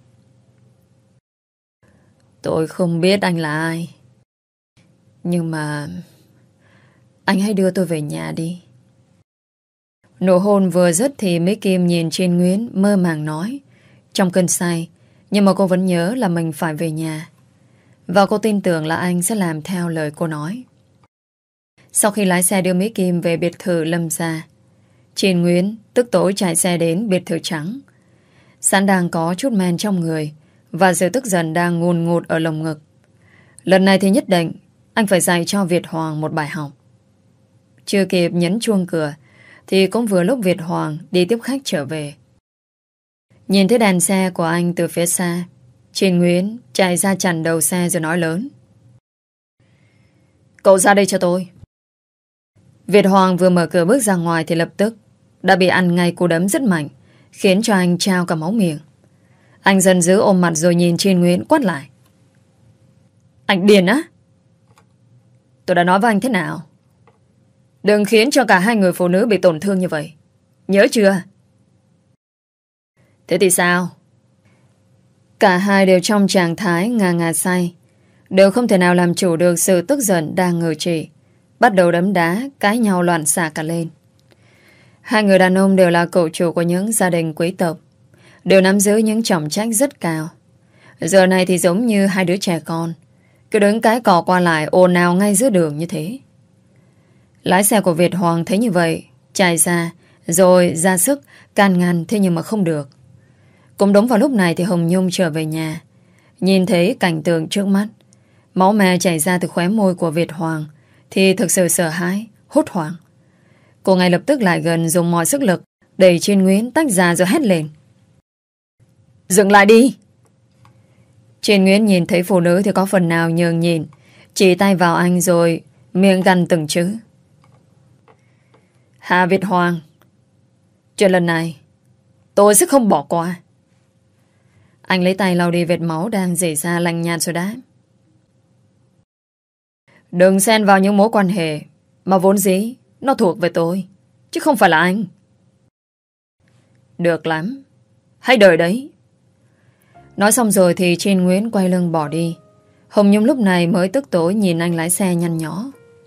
Tôi không biết anh là ai, nhưng mà anh hãy đưa tôi về nhà đi. Nụ hôn vừa dứt thì Mỹ Kim nhìn Triền Nguyễn mơ màng nói, trong cơn say, nhưng mà cô vẫn nhớ là mình phải về nhà. Và cô tin tưởng là anh sẽ làm theo lời cô nói. Sau khi lái xe đưa Mỹ Kim về biệt thự Lâm gia, Triền Nguyễn tức tối chạy xe đến biệt thự trắng. Sẵn đang có chút men trong người, và sự tức giận đang ngùn ngụt ở lồng ngực. Lần này thì nhất định anh phải dạy cho Việt Hoàng một bài học. Chưa kịp nhấn chuông cửa thì cũng vừa lúc Việt Hoàng đi tiếp khách trở về. Nhìn thấy đèn xe của anh từ phía xa, Trình Nguyễn chạy ra chặn đầu xe rồi nói lớn: "Cậu ra đây cho tôi." Việt Hoàng vừa mở cửa bước ra ngoài thì lập tức đã bị ăn ngay cú đấm rất mạnh, khiến cho anh trao cả máu miệng. Anh giận dữ ôm mặt rồi nhìn Trình Nguyễn quát lại: "Anh điên á? Tôi đã nói với anh thế nào? Đừng khiến cho cả hai người phụ nữ bị tổn thương như vậy. Nhớ chưa?" Thế thì sao? Cả hai đều trong trạng thái ngà ngà say, đều không thể nào làm chủ được sự tức giận đang ngự trị, bắt đầu đấm đá, cãi nhau loạn xạ cả lên. Hai người đàn ông đều là cậu chủ của những gia đình quý tộc, đều nắm giữ những trọng trách rất cao. Giờ này thì giống như hai đứa trẻ con, cứ đứng cái cò qua lại ồn ào ngay giữa đường như thế. Lái xe của Việt Hoàng thấy như vậy, chạy ra, rồi ra sức can ngăn, thế nhưng mà không được. Cũng đúng vào lúc này thì Hồng Nhung trở về nhà, nhìn thấy cảnh tượng trước mắt, máu me chảy ra từ khóe môi của Việt Hoàng, thì thực sự sợ hãi, hốt hoảng. Cô ngay lập tức lại gần, dùng mọi sức lực đẩy Trình Nguyễn tách ra rồi hét lên: "Dừng lại đi!" Trình Nguyễn nhìn thấy phụ nữ thì có phần nào nhường nhịn, chỉ tay vào anh rồi miệng gằn từng chữ: "Hà Việt Hoàng, chuyện lần này tôi sẽ không bỏ qua." Anh lấy tay lau đi vệt máu đang rỉ ra, lạnh nhạt rồi đáp: "Đừng xen vào những mối quan hệ mà vốn dĩ nó thuộc về tôi, chứ không phải là anh." "Được lắm, hãy đợi đấy." Nói xong rồi thì Trình Nguyễn quay lưng bỏ đi. Hồng Nhung lúc này mới tức tối nhìn anh lái xe nhăn nhó: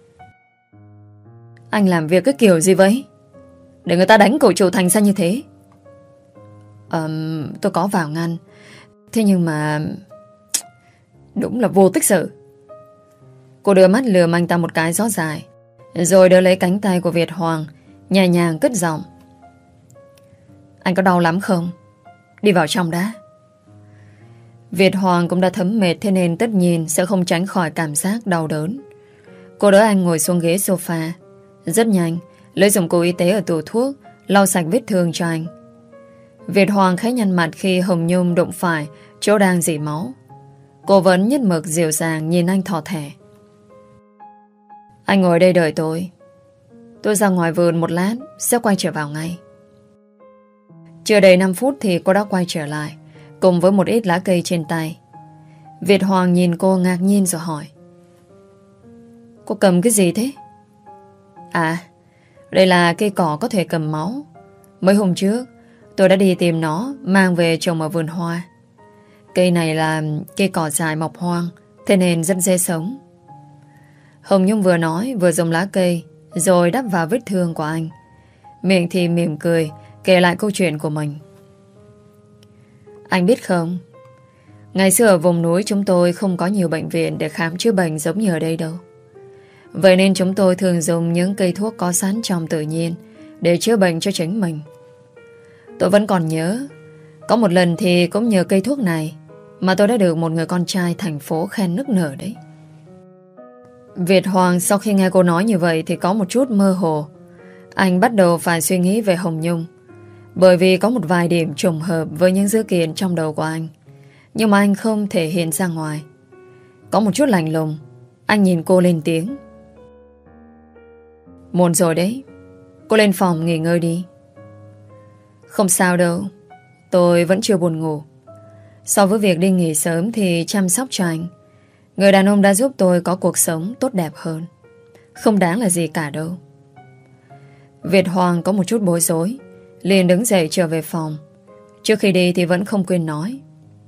"Anh làm việc cái kiểu gì vậy? Để người ta đánh cậu chủ thành ra như thế?" Tôi có vào ngăn, thế nhưng mà đúng là vô tích sự." Cô đưa mắt lườm anh ta một cái gió dài, rồi đỡ lấy cánh tay của Việt Hoàng, nhẹ nhàng cất giọng: "Anh có đau lắm không? Đi vào trong đã." Việt Hoàng cũng đã thấm mệt, thế nên tất nhiên sẽ không tránh khỏi cảm giác đau đớn. Cô đỡ anh ngồi xuống ghế sofa, rất nhanh lấy dụng cụ y tế ở tủ thuốc lau sạch vết thương cho anh. Việt Hoàng khẽ nhăn mặt khi Hồng Nhung đụng phải chỗ đang rỉ máu. Cô vẫn nhất mực dịu dàng nhìn anh thỏ thẻ: "Anh ngồi đây đợi tôi. Tôi ra ngoài vườn một lát sẽ quay trở vào ngay." Chưa đầy 5 phút thì cô đã quay trở lại, cùng với một ít lá cây trên tay. Việt Hoàng nhìn cô ngạc nhiên rồi hỏi: "Cô cầm cái gì thế?" "À, đây là cây cỏ có thể cầm máu. Mấy hôm trước tôi đã đi tìm nó, mang về trồng ở vườn hoa. Cây này là cây cỏ dài mọc hoang, thế nên rất dễ sống." Hồng Nhung vừa nói vừa dùng lá cây rồi đắp vào vết thương của anh, miệng thì mỉm cười kể lại câu chuyện của mình: "Anh biết không, ngày xưa ở vùng núi chúng tôi không có nhiều bệnh viện để khám chữa bệnh giống như ở đây đâu. Vậy nên chúng tôi thường dùng những cây thuốc có sẵn trong tự nhiên để chữa bệnh cho chính mình. Tôi vẫn còn nhớ, có một lần thì cũng nhờ cây thuốc này mà tôi đã được một người con trai thành phố khen nức nở đấy." Việt Hoàng sau khi nghe cô nói như vậy thì có một chút mơ hồ. Anh bắt đầu phải suy nghĩ về Hồng Nhung, bởi vì có một vài điểm trùng hợp với những dữ kiện trong đầu của anh, nhưng mà anh không thể hiện ra ngoài. Có một chút lạnh lùng, anh nhìn cô lên tiếng: "Muộn rồi đấy, cô lên phòng nghỉ ngơi đi." "Không sao đâu, tôi vẫn chưa buồn ngủ. So với việc đi nghỉ sớm thì chăm sóc cho anh, người đàn ông đã giúp tôi có cuộc sống tốt đẹp hơn. Không đáng là gì cả đâu." Việt Hoàng có một chút bối rối, liền đứng dậy trở về phòng. Trước khi đi thì vẫn không quên nói: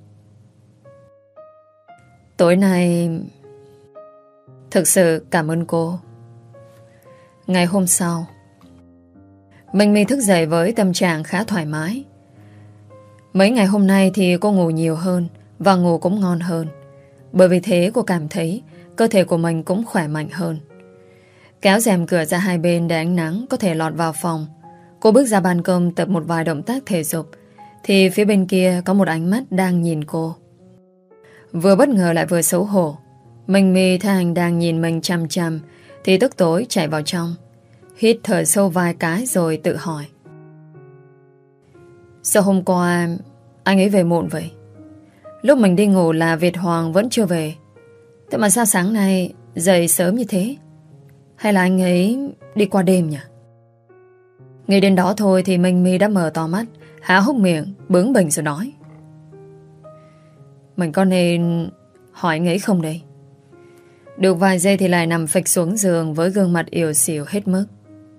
"Tối nay thực sự cảm ơn cô." Ngày hôm sau, Minh My thức dậy với tâm trạng khá thoải mái. Mấy ngày hôm nay thì cô ngủ nhiều hơn và ngủ cũng ngon hơn. Bởi vì thế cô cảm thấy cơ thể của mình cũng khỏe mạnh hơn. Kéo rèm cửa ra hai bên để ánh nắng có thể lọt vào phòng, cô bước ra ban công tập một vài động tác thể dục, thì phía bên kia có một ánh mắt đang nhìn cô. Vừa bất ngờ lại vừa xấu hổ. Minh My thấy anh đang nhìn mình chằm chằm thì tức tối chạy vào trong, hít thở sâu vài cái rồi tự hỏi: sao hôm qua anh ấy về muộn vậy? Lúc mình đi ngủ là Việt Hoàng vẫn chưa về. Thế mà sao sáng nay dậy sớm như thế? Hay là anh ấy đi qua đêm nhỉ? Nghĩ đến đó thôi thì Minh My đã mở to mắt, há hốc miệng, bướng bỉnh rồi nói: mình có nên hỏi anh ấy không đây? Được vài giây thì lại nằm phịch xuống giường với gương mặt yếu xìu hết mức.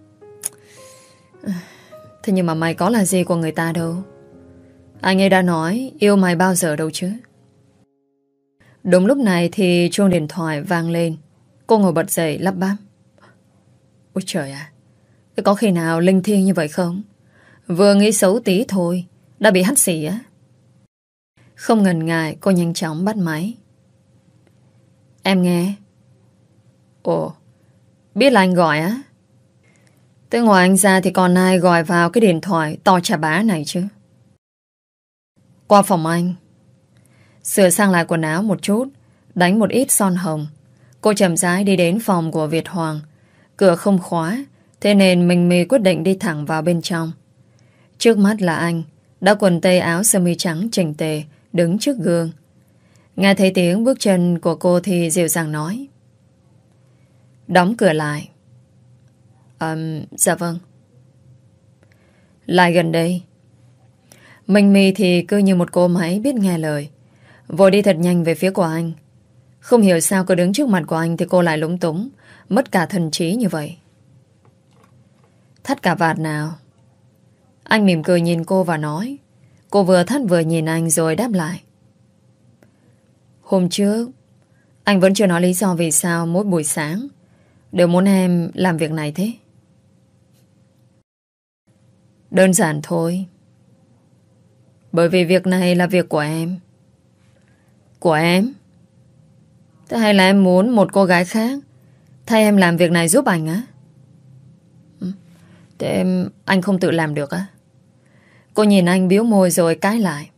Thế nhưng mà mày có là gì của người ta đâu. Anh ấy đã nói yêu mày bao giờ đâu chứ. Đúng lúc này thì chuông điện thoại vang lên. Cô ngồi bật dậy lắp bắp: ôi trời ạ, thế có khi nào linh thiêng như vậy không? Vừa nghĩ xấu tí thôi đã bị hắt xì á. Không ngần ngại cô nhanh chóng bắt máy. Em nghe. Ồ, biết là anh gọi á? Tới ngoài anh ra thì còn ai gọi vào cái điện thoại to chà bá này chứ? Qua phòng anh, sửa sang lại quần áo một chút, đánh một ít son hồng, cô chậm rãi đi đến phòng của Việt Hoàng. Cửa không khóa, thế nên mình mì quyết định đi thẳng vào bên trong. Trước mắt là anh, đã quần tây áo sơ mi trắng chỉnh tề, đứng trước gương. Nghe thấy tiếng bước chân của cô thì dịu dàng nói: đóng cửa lại. Dạ vâng. Lại gần đây. Mình mì thì cứ như một cô máy biết nghe lời, vội đi thật nhanh về phía của anh. Không hiểu sao cứ đứng trước mặt của anh thì cô lại lúng túng, mất cả thần trí như vậy. Thắt cà vạt nào? Anh mỉm cười nhìn cô và nói. Cô vừa thắt vừa nhìn anh rồi đáp lại: hôm trước anh vẫn chưa nói lý do vì sao mỗi buổi sáng đều muốn em làm việc này thế. Đơn giản thôi. Bởi vì việc này là việc của em. Của em? Thế hay là em muốn một cô gái khác thay em làm việc này giúp anh á? Thế anh không tự làm được á? Cô nhìn anh bĩu môi rồi cãi lại: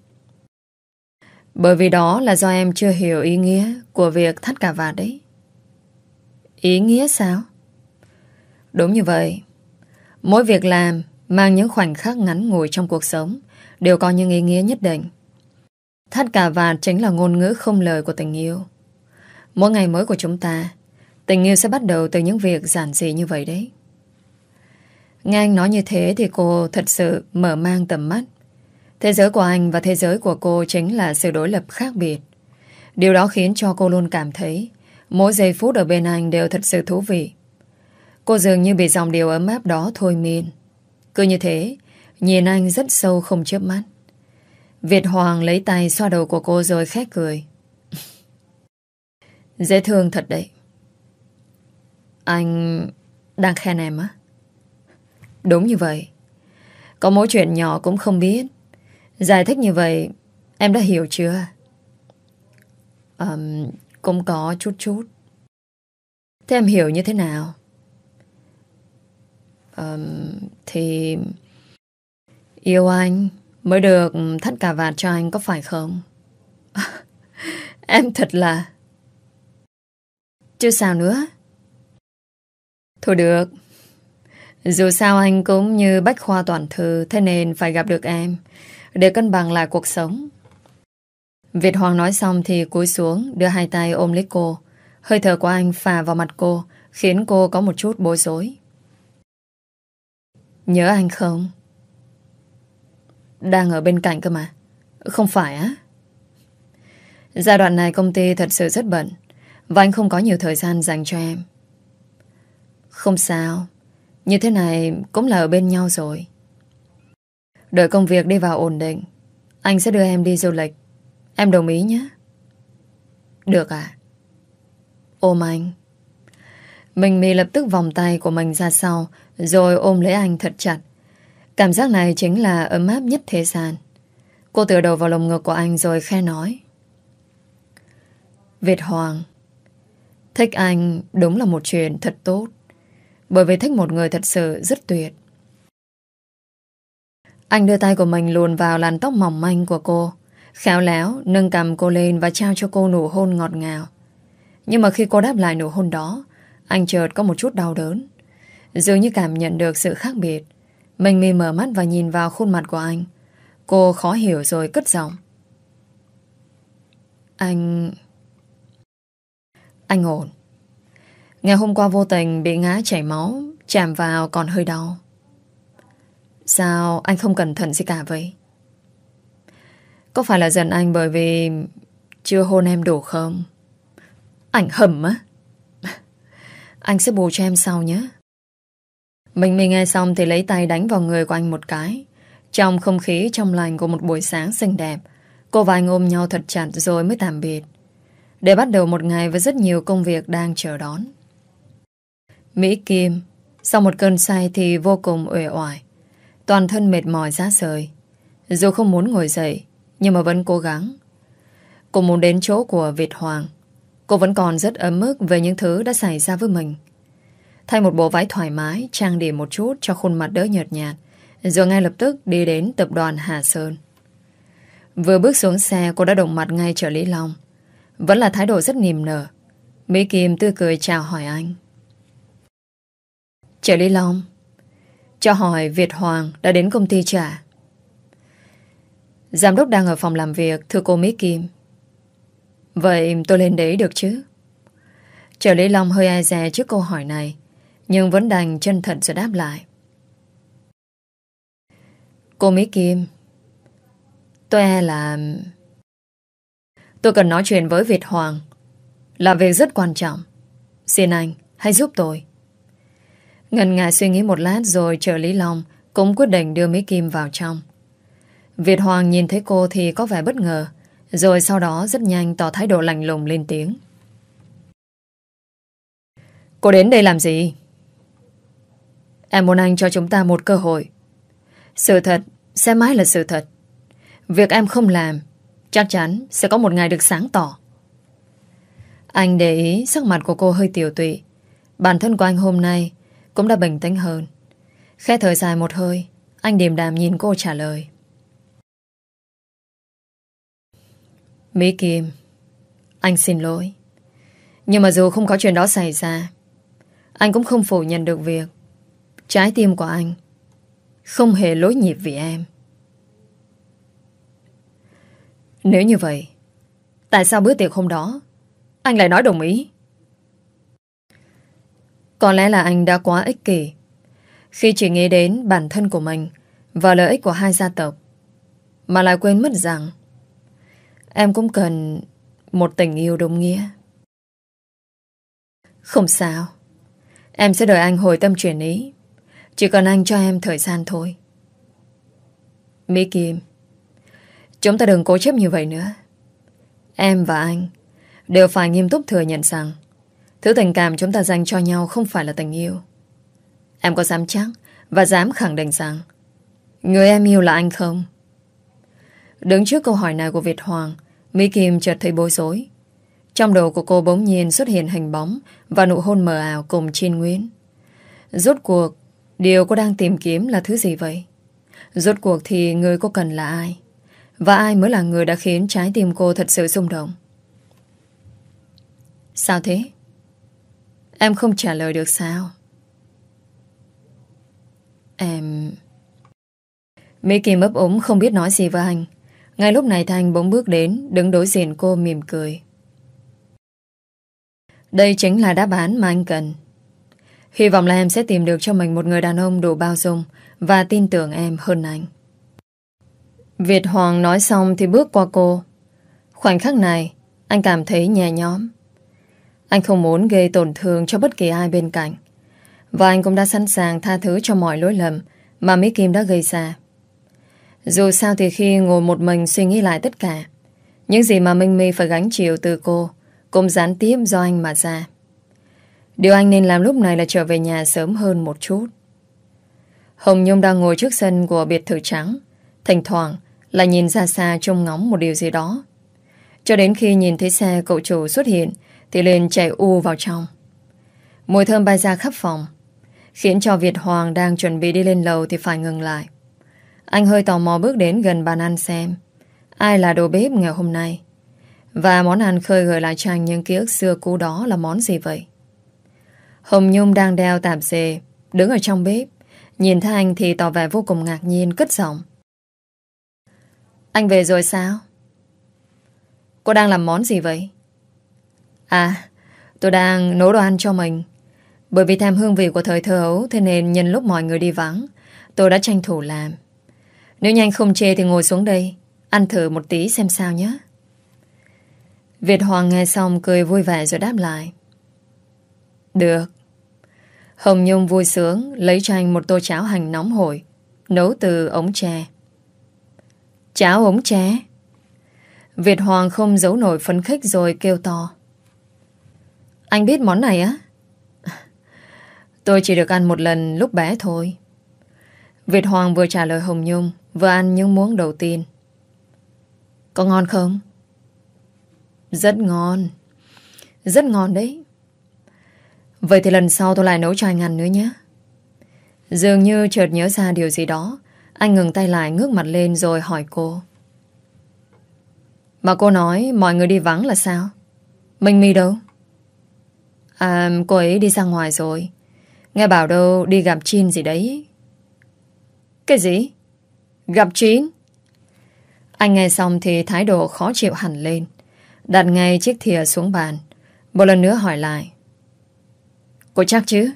bởi vì đó là do em chưa hiểu ý nghĩa của việc thắt cà vạt đấy. Ý nghĩa sao? Đúng như vậy. Mỗi việc làm mang những khoảnh khắc ngắn ngủi trong cuộc sống đều có những ý nghĩa nhất định. Thắt cà vạt chính là ngôn ngữ không lời của tình yêu. Mỗi ngày mới của chúng ta, tình yêu sẽ bắt đầu từ những việc giản dị như vậy đấy. Nghe anh nói như thế thì cô thật sự mở mang tầm mắt. Thế giới của anh và thế giới của cô chính là sự đối lập khác biệt. Điều đó khiến cho cô luôn cảm thấy mỗi giây phút ở bên anh đều thật sự thú vị. Cô dường như bị dòng điều ấm áp đó thôi miên. Cứ như thế, nhìn anh rất sâu không chớp mắt. Việt Hoàng lấy tay xoa đầu của cô rồi khẽ cười. Dễ thương thật đấy. Anh đang khen em á? Đúng như vậy. Có mỗi chuyện nhỏ cũng không biết. Giải thích như vậy em đã hiểu chưa? Cũng có chút chút. Thế em hiểu như thế nào? Thì yêu anh mới được thắt cà vạt cho anh, có phải không? Em thật là... Chứ sao nữa? Thôi được. Dù sao anh cũng như bách khoa toàn thư, thế nên phải gặp được em để cân bằng lại cuộc sống. Việt Hoàng nói xong thì cúi xuống, đưa hai tay ôm lấy cô. Hơi thở của anh phả vào mặt cô, khiến cô có một chút bối rối. Nhớ anh không? Đang ở bên cạnh cơ mà. Không phải á? Giai đoạn này công ty thật sự rất bận, và anh không có nhiều thời gian dành cho em. Không sao. Như thế này cũng là ở bên nhau rồi. Đợi công việc đi vào ổn định, anh sẽ đưa em đi du lịch. Em đồng ý nhé? Được ạ. Ôm anh. Mình mì lập tức vòng tay của mình ra sau, rồi ôm lấy anh thật chặt. Cảm giác này chính là ấm áp nhất thế gian. Cô tựa đầu vào lồng ngực của anh rồi khẽ nói: Việt Hoàng, thích anh đúng là một chuyện thật tốt. Bởi vì thích một người thật sự rất tuyệt. Anh đưa tay của mình luồn vào làn tóc mỏng manh của cô, Khéo léo nâng cầm cô lên và trao cho cô nụ hôn ngọt ngào. Nhưng mà khi cô đáp lại nụ hôn đó, anh chợt có một chút đau đớn. Dường như cảm nhận được sự khác biệt. Mình mì mở mắt và nhìn vào khuôn mặt của anh. Cô khó hiểu rồi cất giọng. Anh ổn. Ngày hôm qua vô tình bị ngã chảy máu, chạm vào còn hơi đau. Sao anh không cẩn thận gì cả vậy? Có phải là giận anh bởi vì chưa hôn em đủ không? Anh hầm á. Anh sẽ bù cho em sau nhé. Mình nghe xong thì lấy tay đánh vào người của anh một cái. Trong không khí trong lành của một buổi sáng xinh đẹp, cô và anh ôm nhau thật chặt rồi mới tạm biệt, để bắt đầu một ngày với rất nhiều công việc đang chờ đón. Mỹ Kim sau một cơn say thì vô cùng uể oải, toàn thân mệt mỏi rã rời. Dù không muốn ngồi dậy, nhưng mà vẫn cố gắng. Cô muốn đến chỗ của Việt Hoàng. Cô vẫn còn rất ấm ức về những thứ đã xảy ra với mình. Thay một bộ váy thoải mái, trang điểm một chút cho khuôn mặt đỡ nhợt nhạt, rồi ngay lập tức đi đến tập đoàn Hà Sơn. Vừa bước xuống xe, cô đã động mặt ngay trợ lý Long. Vẫn là thái độ rất niềm nở. Mỹ Kim tươi cười chào hỏi anh. Trợ lý Long, cho hỏi Việt Hoàng đã đến công ty trả. Giám đốc đang ở phòng làm việc, thưa cô Mỹ Kim. Vậy tôi lên đấy được chứ? Trợ lý Long hơi e dè trước câu hỏi này, nhưng vẫn đành chân thật rồi đáp lại. Cô Mỹ Kim, tôi e là tôi cần nói chuyện với Việt Hoàng, là việc rất quan trọng. Xin anh hãy giúp tôi. Ngần ngại suy nghĩ một lát rồi trợ lý Long cũng quyết định đưa Mỹ Kim vào trong. Việt Hoàng nhìn thấy cô thì có vẻ bất ngờ, rồi sau đó rất nhanh tỏ thái độ lạnh lùng lên tiếng. Cô đến đây làm gì? Em muốn anh cho chúng ta một cơ hội. Sự thật sẽ mãi là sự thật. Việc em không làm chắc chắn sẽ có một ngày được sáng tỏ. Anh để ý sắc mặt của cô hơi tiều tụy. Bản thân của anh hôm nay cũng đã bình tĩnh hơn. Khẽ thở dài một hơi, anh điềm đạm nhìn cô trả lời. Mỹ Kim, anh xin lỗi. Nhưng mà dù không có chuyện đó xảy ra, anh cũng không phủ nhận được việc trái tim của anh không hề lối nhịp vì em. Nếu như vậy, tại sao bữa tiệc hôm đó anh lại nói đồng ý? Có lẽ là anh đã quá ích kỷ khi chỉ nghĩ đến bản thân của mình và lợi ích của hai gia tộc, mà lại quên mất rằng em cũng cần một tình yêu đúng nghĩa. Không sao, em sẽ đợi anh hồi tâm chuyển ý. Chỉ cần anh cho em thời gian thôi. Mỹ Kim, chúng ta đừng cố chấp như vậy nữa. Em và anh đều phải nghiêm túc thừa nhận rằng thứ tình cảm chúng ta dành cho nhau không phải là tình yêu. Em có dám chắc và dám khẳng định rằng người em yêu là anh không? Đứng trước câu hỏi này của Việt Hoàng, Mỹ Kim chợt thấy bối rối. Trong đầu của cô bỗng nhiên xuất hiện hình bóng và nụ hôn mờ ảo cùng Trinh Nguyễn. Rốt cuộc điều cô đang tìm kiếm là thứ gì vậy? Rốt cuộc thì người cô cần là ai? Và ai mới là người đã khiến trái tim cô thật sự rung động? Sao thế? Em không trả lời được sao? Em... Mỹ Kim ấp úng không biết nói gì với anh. Ngay lúc này Thanh bỗng bước đến, đứng đối diện cô mỉm cười. Đây chính là đáp án mà anh cần. Hy vọng là em sẽ tìm được cho mình một người đàn ông đủ bao dung và tin tưởng em hơn anh. Việt Hoàng nói xong thì bước qua cô. Khoảnh khắc này anh cảm thấy nhẹ nhõm. Anh không muốn gây tổn thương cho bất kỳ ai bên cạnh, và anh cũng đã sẵn sàng tha thứ cho mọi lỗi lầm mà Mỹ Kim đã gây ra. Dù sao thì khi ngồi một mình suy nghĩ lại tất cả, những gì mà Minh My phải gánh chịu từ cô cũng gián tiếp do anh mà ra. Điều anh nên làm lúc này là trở về nhà sớm hơn một chút. Hồng Nhung đang ngồi trước sân của biệt thự trắng, thỉnh thoảng lại nhìn ra xa trông ngóng một điều gì đó. Cho đến khi nhìn thấy xe cậu chủ xuất hiện thì liền chạy u vào trong. Mùi thơm bay ra khắp phòng, khiến cho Việt Hoàng đang chuẩn bị đi lên lầu thì phải ngừng lại. Anh hơi tò mò bước đến gần bàn ăn xem ai là đầu bếp ngày hôm nay, và món ăn khơi gợi lại cho anh những ký ức xưa cũ đó là món gì vậy? Hồng Nhung đang đeo tạp dề, đứng ở trong bếp, nhìn thấy anh thì tỏ vẻ vô cùng ngạc nhiên, cất giọng. Anh về rồi sao? Cô đang làm món gì vậy? À, tôi đang nấu đồ ăn cho mình. Bởi vì thèm hương vị của thời thơ ấu, thế nên nhân lúc mọi người đi vắng, tôi đã tranh thủ làm. Nếu như anh không chê thì ngồi xuống đây, ăn thử một tí xem sao nhé. Việt Hoàng nghe xong cười vui vẻ rồi đáp lại. Được. Hồng Nhung vui sướng lấy cho anh một tô cháo hành nóng hổi, nấu từ ống tre. Cháo ống tre? Việt Hoàng không giấu nổi phấn khích rồi kêu to. Anh biết món này á? Tôi chỉ được ăn một lần lúc bé thôi. Việt Hoàng vừa trả lời Hồng Nhung, vừa ăn những muỗng đầu tiên. Có ngon không? Rất ngon. Rất ngon đấy. Vậy thì lần sau tôi lại nấu cho anh ăn nữa nhé. Dường như chợt nhớ ra điều gì đó, anh ngừng tay lại, ngước mặt lên rồi hỏi cô. Mà cô nói mọi người đi vắng là sao? Minh My đâu? À, cô ấy đi ra ngoài rồi. Nghe bảo đâu đi gặp Chin gì đấy. Cái gì? Gặp Chin? Anh nghe xong thì thái độ khó chịu hẳn lên, đặt ngay chiếc thìa xuống bàn, một lần nữa hỏi lại. Cô chắc chứ?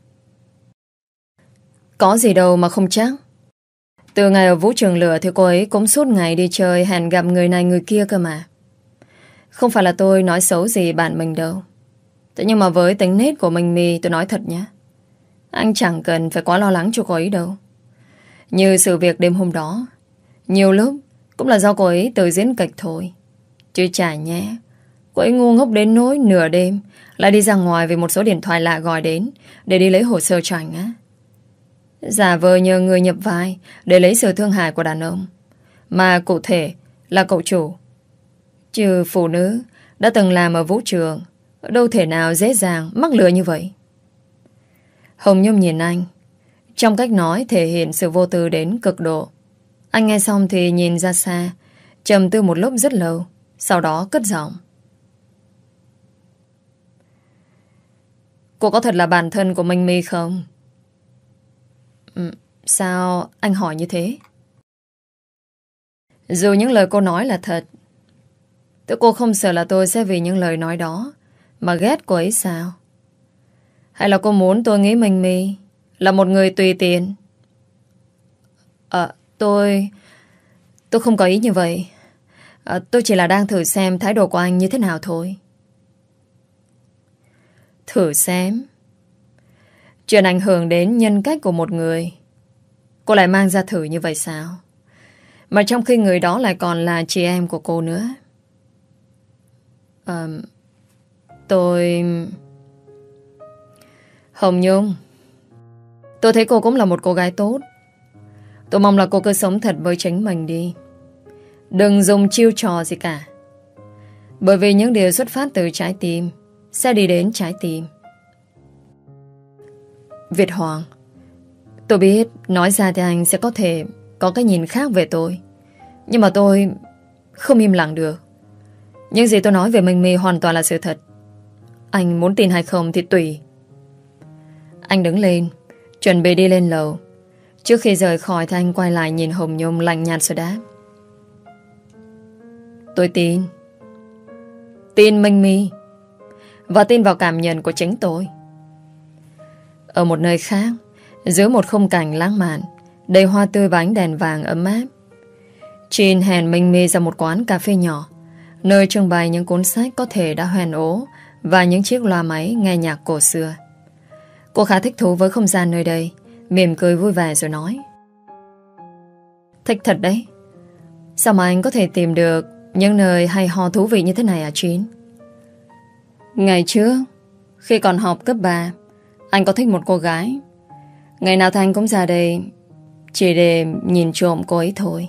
Có gì đâu mà không chắc. Từ ngày ở vũ trường lửa thì cô ấy cũng suốt ngày đi chơi, hẹn gặp người này người kia cơ mà. Không phải là tôi nói xấu gì bạn mình đâu. Thế nhưng mà với tính nết của mình My, tôi nói thật nhé, anh chẳng cần phải quá lo lắng cho cô ấy đâu. Như sự việc đêm hôm đó, nhiều lúc cũng là do cô ấy tự diễn kịch thôi. Chứ chả nhé, cô ấy ngu ngốc đến nỗi nửa đêm lại đi ra ngoài vì một số điện thoại lạ gọi đến để đi lấy hồ sơ cho anh á. Giả vờ nhờ người nhập vai để lấy sự thương hại của đàn ông, mà cụ thể là cậu chủ. Chứ phụ nữ đã từng làm ở vũ trường đâu thể nào dễ dàng mắc lừa như vậy. Hồng Nhung nhìn anh, trong cách nói thể hiện sự vô tư đến cực độ. Anh nghe xong thì nhìn ra xa, trầm tư một lúc rất lâu, sau đó cất giọng. Cô có thật là bạn thân của Minh My không? Sao anh hỏi như thế? Dù những lời cô nói là thật, thế cô không sợ là tôi sẽ vì những lời nói đó mà ghét cô ấy sao? Hay là cô muốn tôi nghĩ Minh My là một người tùy tiện? Tôi không có ý như vậy. Tôi chỉ là đang thử xem thái độ của anh như thế nào thôi. Thử xem? Chuyện ảnh hưởng đến nhân cách của một người, cô lại mang ra thử như vậy sao? Mà trong khi người đó lại còn là chị em của cô nữa. Tôi... Hồng Nhung, tôi thấy cô cũng là một cô gái tốt. Tôi mong là cô cứ sống thật với chính mình đi. Đừng dùng chiêu trò gì cả. Bởi vì những điều xuất phát từ trái tim sẽ đi đến trái tim. Việt Hoàng, tôi biết nói ra thì anh sẽ có thể có cái nhìn khác về tôi, nhưng mà tôi không im lặng được. Những gì tôi nói về Minh My hoàn toàn là sự thật. Anh muốn tin hay không thì tùy. Anh đứng lên, chuẩn bị đi lên lầu. Trước khi rời khỏi thì anh quay lại nhìn Hồng Nhung lạnh nhạt rồi đáp. Tôi tin. Tin Minh My, và tin vào cảm nhận của chính tôi. Ở một nơi khác, giữa một khung cảnh lãng mạn, đầy hoa tươi và ánh đèn vàng ấm áp, Chin hẹn Minh My ra một quán cà phê nhỏ, nơi trưng bày những cuốn sách có thể đã hoen ố và những chiếc loa máy nghe nhạc cổ xưa. Cô khá thích thú với không gian nơi đây, mỉm cười vui vẻ rồi nói. Thích thật đấy. Sao mà anh có thể tìm được những nơi hay ho thú vị như thế này à Chin? Ngày trước, khi còn học cấp 3, anh có thích một cô gái. Ngày nào Thanh cũng ra đây chỉ để nhìn trộm cô ấy thôi.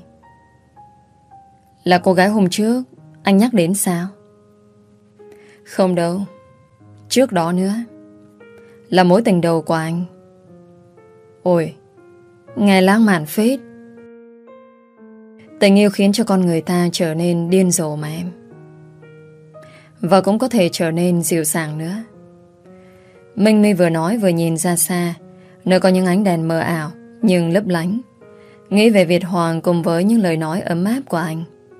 Là cô gái hôm trước anh nhắc đến sao? Không đâu. Trước đó nữa. Là mối tình đầu của anh. Ôi, nghe lãng mạn phết. Tình yêu khiến cho con người ta trở nên điên rồ mà em. Và cũng có thể trở nên dịu dàng nữa. Minh My vừa nói vừa nhìn ra xa, nơi có những ánh đèn mờ ảo nhưng lấp lánh, nghĩ về Việt Hoàng cùng với những lời nói ấm áp của anh.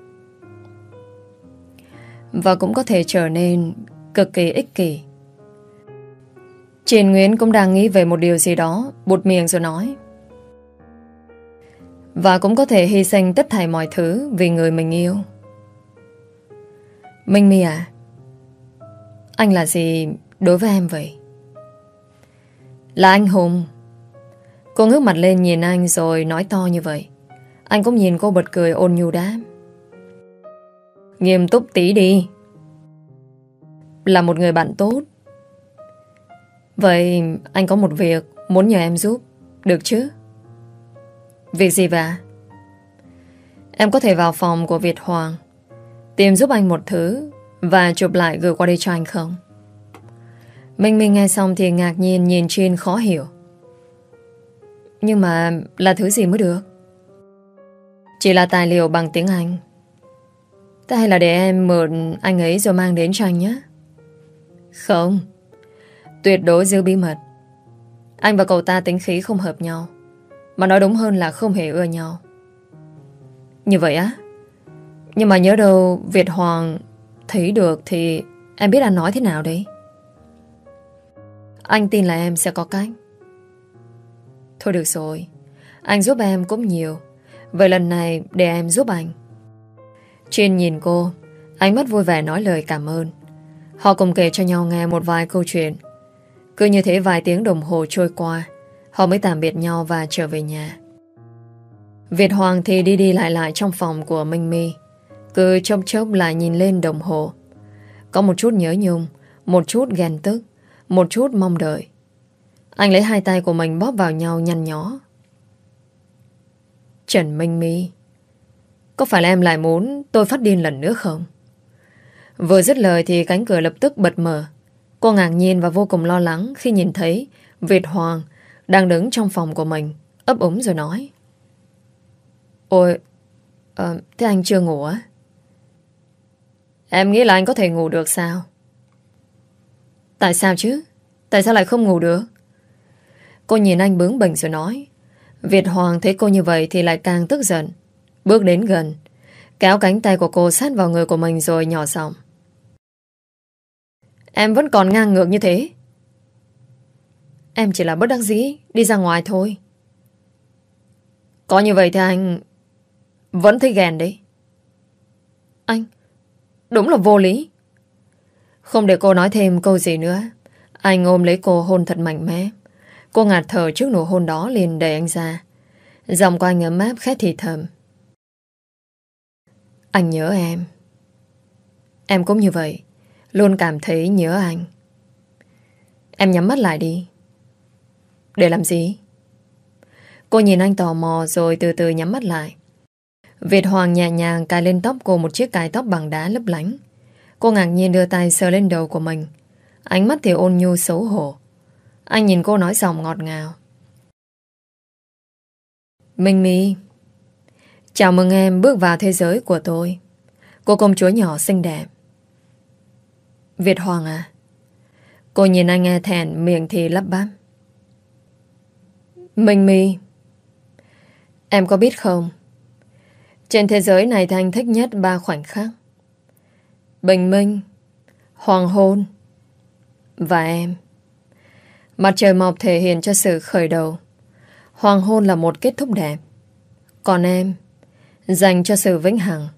Và cũng có thể trở nên cực kỳ ích kỷ. Triền Nguyễn cũng đang nghĩ về một điều gì đó, buột miệng rồi nói: và cũng có thể hy sinh tất thảy mọi thứ vì người mình yêu. Minh My à, anh là gì đối với em vậy? Là anh hùng. Cô ngước mặt lên nhìn anh rồi nói to như vậy. Anh cũng nhìn cô bật cười ôn nhu đáp: nghiêm túc tí đi. Là một người bạn tốt. Vậy anh có một việc muốn nhờ em giúp, được chứ? Việc gì vậy? Em có thể vào phòng của Việt Hoàng, tìm giúp anh một thứ và chụp lại gửi qua đây cho anh không? Minh Minh nghe xong thì ngạc nhiên nhìn Trinh khó hiểu. Nhưng mà là thứ gì mới được? Chỉ là tài liệu bằng tiếng Anh. Thế hay là để em mượn anh ấy rồi mang đến cho anh nhé? Không, tuyệt đối giữ bí mật. Anh và cậu ta tính khí không hợp nhau, mà nói đúng hơn là không hề ưa nhau. Như vậy á? Nhưng mà nhớ đâu Việt Hoàng thấy được thì em biết anh nói thế nào đấy. Anh tin là em sẽ có cách. Thôi được rồi, anh giúp em cũng nhiều, vậy lần này để em giúp anh. Trinh nhìn cô, ánh mắt vui vẻ nói lời cảm ơn. Họ cùng kể cho nhau nghe một vài câu chuyện. Cứ như thế vài tiếng đồng hồ trôi qua, họ mới tạm biệt nhau và trở về nhà. Việt Hoàng thì đi đi lại lại trong phòng của Minh My, cứ chốc chốc lại nhìn lên đồng hồ. Có một chút nhớ nhung, một chút ghen tức, một chút mong đợi. Anh lấy hai tay của mình bóp vào nhau nhăn nhó. Trần Minh My, có phải là em lại muốn tôi phát điên lần nữa không? Vừa dứt lời thì cánh cửa lập tức bật mở. Cô ngạc nhiên và vô cùng lo lắng khi nhìn thấy Việt Hoàng đang đứng trong phòng của mình, ấp úng rồi nói: ôi, thế anh chưa ngủ á? Em nghĩ là anh có thể ngủ được sao? Tại sao chứ? Tại sao lại không ngủ được? Cô nhìn anh bướng bỉnh rồi nói. Việt Hoàng thấy cô như vậy thì lại càng tức giận, bước đến gần, kéo cánh tay của cô sát vào người của mình rồi nhỏ giọng: em vẫn còn ngang ngược như thế. Em chỉ là bất đắc dĩ đi ra ngoài thôi. Có như vậy thì anh vẫn thấy ghen đấy. Anh đúng là vô lý. Không để cô nói thêm câu gì nữa, anh ôm lấy cô hôn thật mạnh mẽ. Cô ngạt thở trước nụ hôn đó liền đẩy anh ra. Giọng của anh ấm áp khẽ thì thầm: anh nhớ em. Em cũng như vậy, luôn cảm thấy nhớ anh. Em nhắm mắt lại đi. Để làm gì? Cô nhìn anh tò mò rồi từ từ nhắm mắt lại. Việt Hoàng nhẹ nhàng cài lên tóc cô một chiếc cài tóc bằng đá lấp lánh. Cô ngạc nhiên đưa tay sờ lên đầu của mình, ánh mắt thì ôn nhu xấu hổ. Anh nhìn cô nói giọng ngọt ngào: Minh My, chào mừng em bước vào thế giới của tôi, cô công chúa nhỏ xinh đẹp. Việt Hoàng à? Cô nhìn anh nghe thẹn, miệng thì lắp bắp: Minh My, em có biết không, trên thế giới này thì anh thích nhất 3 khoảnh khắc: bình minh, hoàng hôn và em. Mặt trời mọc thể hiện cho sự khởi đầu, hoàng hôn là một kết thúc đẹp, còn em dành cho sự vĩnh hằng.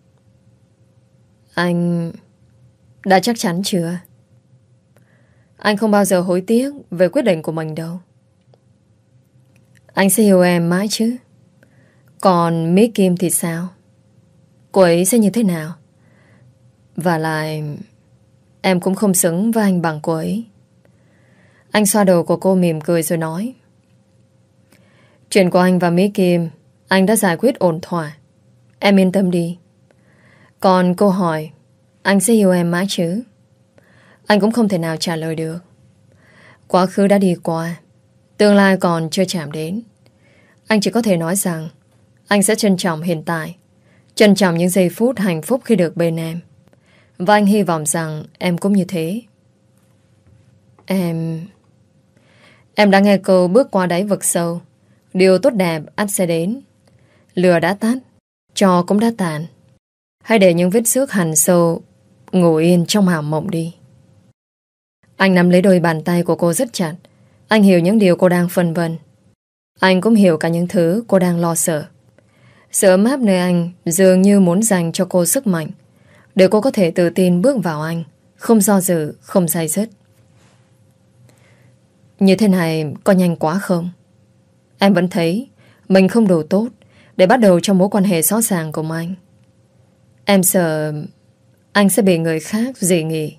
Anh đã chắc chắn chưa? Anh không bao giờ hối tiếc về quyết định của mình đâu. Anh sẽ yêu em mãi chứ. Còn Mỹ Kim thì sao? Cô ấy sẽ như thế nào? Và lại em cũng không xứng với anh bằng cô ấy. Anh xoa đầu của cô mỉm cười rồi nói: chuyện của anh và Mỹ Kim anh đã giải quyết ổn thỏa, em yên tâm đi. Còn câu hỏi anh sẽ yêu em mãi chứ, anh cũng không thể nào trả lời được. Quá khứ đã đi qua, tương lai còn chưa chạm đến. Anh chỉ có thể nói rằng anh sẽ trân trọng hiện tại Trân trọng những giây phút hạnh phúc khi được bên em. Và anh hy vọng rằng em cũng như thế. Em đã nghe câu bước qua đáy vực sâu. Điều tốt đẹp ắt sẽ đến. Lửa đã tắt, trò cũng đã tàn. Hãy để những vết xước hằn sâu ngủ yên trong ảo mộng đi. Anh nắm lấy đôi bàn tay của cô rất chặt. Anh hiểu những điều cô đang phân vân. Anh cũng hiểu cả những thứ cô đang lo sợ. Sự ấm áp nơi anh dường như muốn dành cho cô sức mạnh để cô có thể tự tin bước vào anh, không do dự, không day dứt. Như thế này có nhanh quá không? Em vẫn thấy mình không đủ tốt để bắt đầu trong mối quan hệ rõ ràng cùng anh. Em sợ anh sẽ bị người khác dị nghị.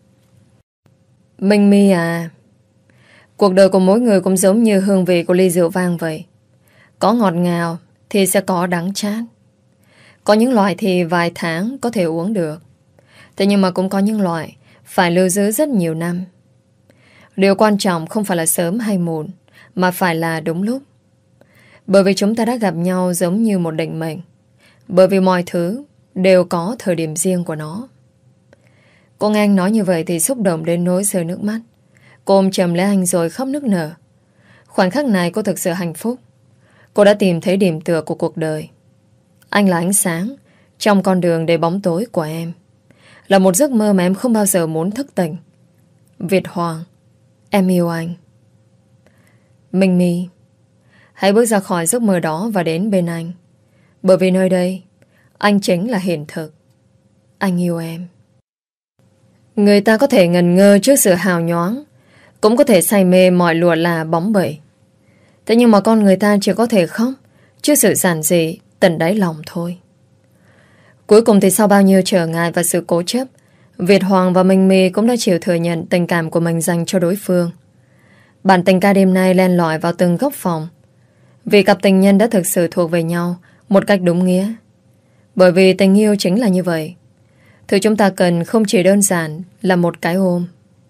Minh My à, cuộc đời của mỗi người cũng giống như hương vị của ly rượu vang vậy. Có ngọt ngào thì sẽ có đắng chát. Có những loại thì vài tháng có thể uống được. Thế nhưng mà cũng có những loại phải lưu giữ rất nhiều năm. Điều quan trọng không phải là sớm hay muộn, mà phải là đúng lúc. Bởi vì chúng ta đã gặp nhau giống như một định mệnh. Bởi vì mọi thứ đều có thời điểm riêng của nó. Cô nghe anh nói như vậy thì xúc động đến nỗi rơi nước mắt. Cô ôm chầm lấy anh rồi khóc nức nở. Khoảnh khắc này cô thực sự hạnh phúc. Cô đã tìm thấy điểm tựa của cuộc đời. Anh là ánh sáng trong con đường đầy bóng tối của em. Là một giấc mơ mà em không bao giờ muốn thức tỉnh. Việt Hoàng, em yêu anh. Minh My, hãy bước ra khỏi giấc mơ đó và đến bên anh. Bởi vì nơi đây anh chính là hiện thực. Anh yêu em. Người ta có thể ngần ngơ trước sự hào nhoáng, cũng có thể say mê mọi lụa là bóng bẩy. Thế nhưng mà con người ta chỉ có thể khóc trước sự giản dị tận đáy lòng thôi. Cuối cùng thì sau bao nhiêu trở ngại và sự cố chấp, Việt Hoàng và Minh My cũng đã chịu thừa nhận tình cảm của mình dành cho đối phương. Bản tình ca đêm nay len lỏi vào từng góc phòng. Vì cặp tình nhân đã thực sự thuộc về nhau một cách đúng nghĩa. Bởi vì tình yêu chính là như vậy. Thứ chúng ta cần không chỉ đơn giản là một cái ôm.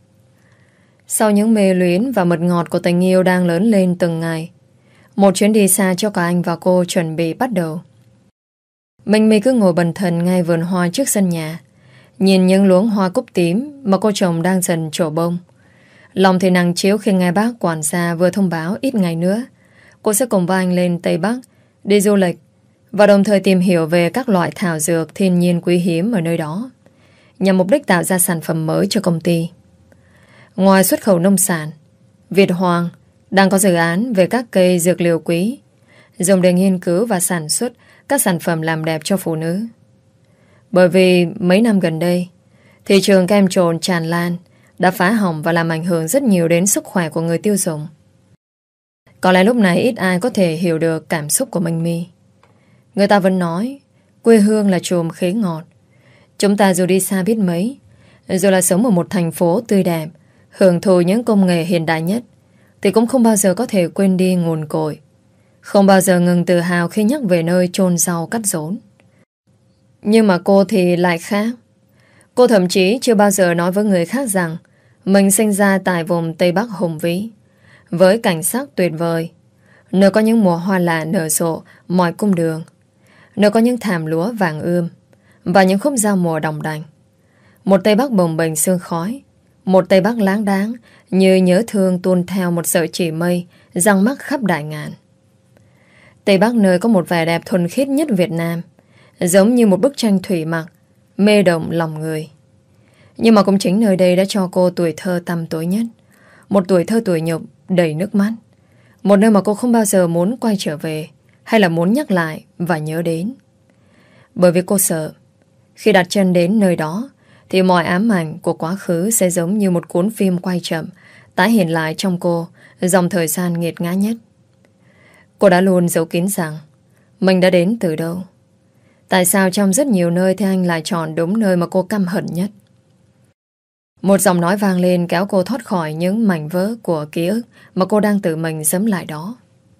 Sau những mê luyến và mật ngọt của tình yêu đang lớn lên từng ngày, một chuyến đi xa cho cả anh và cô chuẩn bị bắt đầu. Minh My cứ ngồi bần thần ngay vườn hoa trước sân nhà, nhìn những luống hoa cúc tím mà cô chồng đang dần trổ bông. Lòng thì nặng chiếu khi nghe bác quản gia vừa thông báo ít ngày nữa cô sẽ cùng với anh lên Tây Bắc đi du lịch và đồng thời tìm hiểu về các loại thảo dược thiên nhiên quý hiếm ở nơi đó, nhằm mục đích tạo ra sản phẩm mới cho công ty. Ngoài xuất khẩu nông sản, Việt Hoàng đang có dự án về các cây dược liệu quý dùng để nghiên cứu và sản xuất các sản phẩm làm đẹp cho phụ nữ. Bởi vì mấy năm gần đây, thị trường kem trộn tràn lan đã phá hỏng và làm ảnh hưởng rất nhiều đến sức khỏe của người tiêu dùng. Có lẽ lúc này ít ai có thể hiểu được cảm xúc của Minh My. Người ta vẫn nói quê hương là chùm khế ngọt. Chúng ta dù đi xa biết mấy, dù là sống ở một thành phố tươi đẹp, hưởng thụ những công nghệ hiện đại nhất, thì cũng không bao giờ có thể quên đi nguồn cội. Không bao giờ ngừng tự hào khi nhắc về nơi chôn rau cắt rốn. Nhưng mà cô thì lại khác. Cô thậm chí chưa bao giờ nói với người khác rằng mình sinh ra tại vùng Tây Bắc hùng vĩ, với cảnh sắc tuyệt vời, nơi có những mùa hoa lạ nở rộ mọi cung đường, nơi có những thảm lúa vàng ươm và những khúc giao mùa đồng đành. Một Tây Bắc bồng bềnh sương khói, một Tây Bắc láng đáng như nhớ thương tuôn theo một sợi chỉ mây răng mắc khắp đại ngàn. Tây Bắc nơi có một vẻ đẹp thuần khiết nhất Việt Nam, giống như một bức tranh thủy mặc mê động lòng người. Nhưng mà cũng chính nơi đây đã cho cô tuổi thơ tăm tối nhất, một tuổi thơ tuổi nhục đầy nước mắt, một nơi mà cô không bao giờ muốn quay trở về hay là muốn nhắc lại và nhớ đến. Bởi vì cô sợ khi đặt chân đến nơi đó thì mọi ám ảnh của quá khứ sẽ giống như một cuốn phim quay chậm tái hiện lại trong cô dòng thời gian nghiệt ngã nhất. Cô đã luôn giấu kín rằng mình đã đến từ đâu. Tại sao trong rất nhiều nơi thì anh lại chọn đúng nơi mà cô căm hận nhất? Một giọng nói vang lên kéo cô thoát khỏi những mảnh vỡ của ký ức mà cô đang tự mình dẫm lại đó.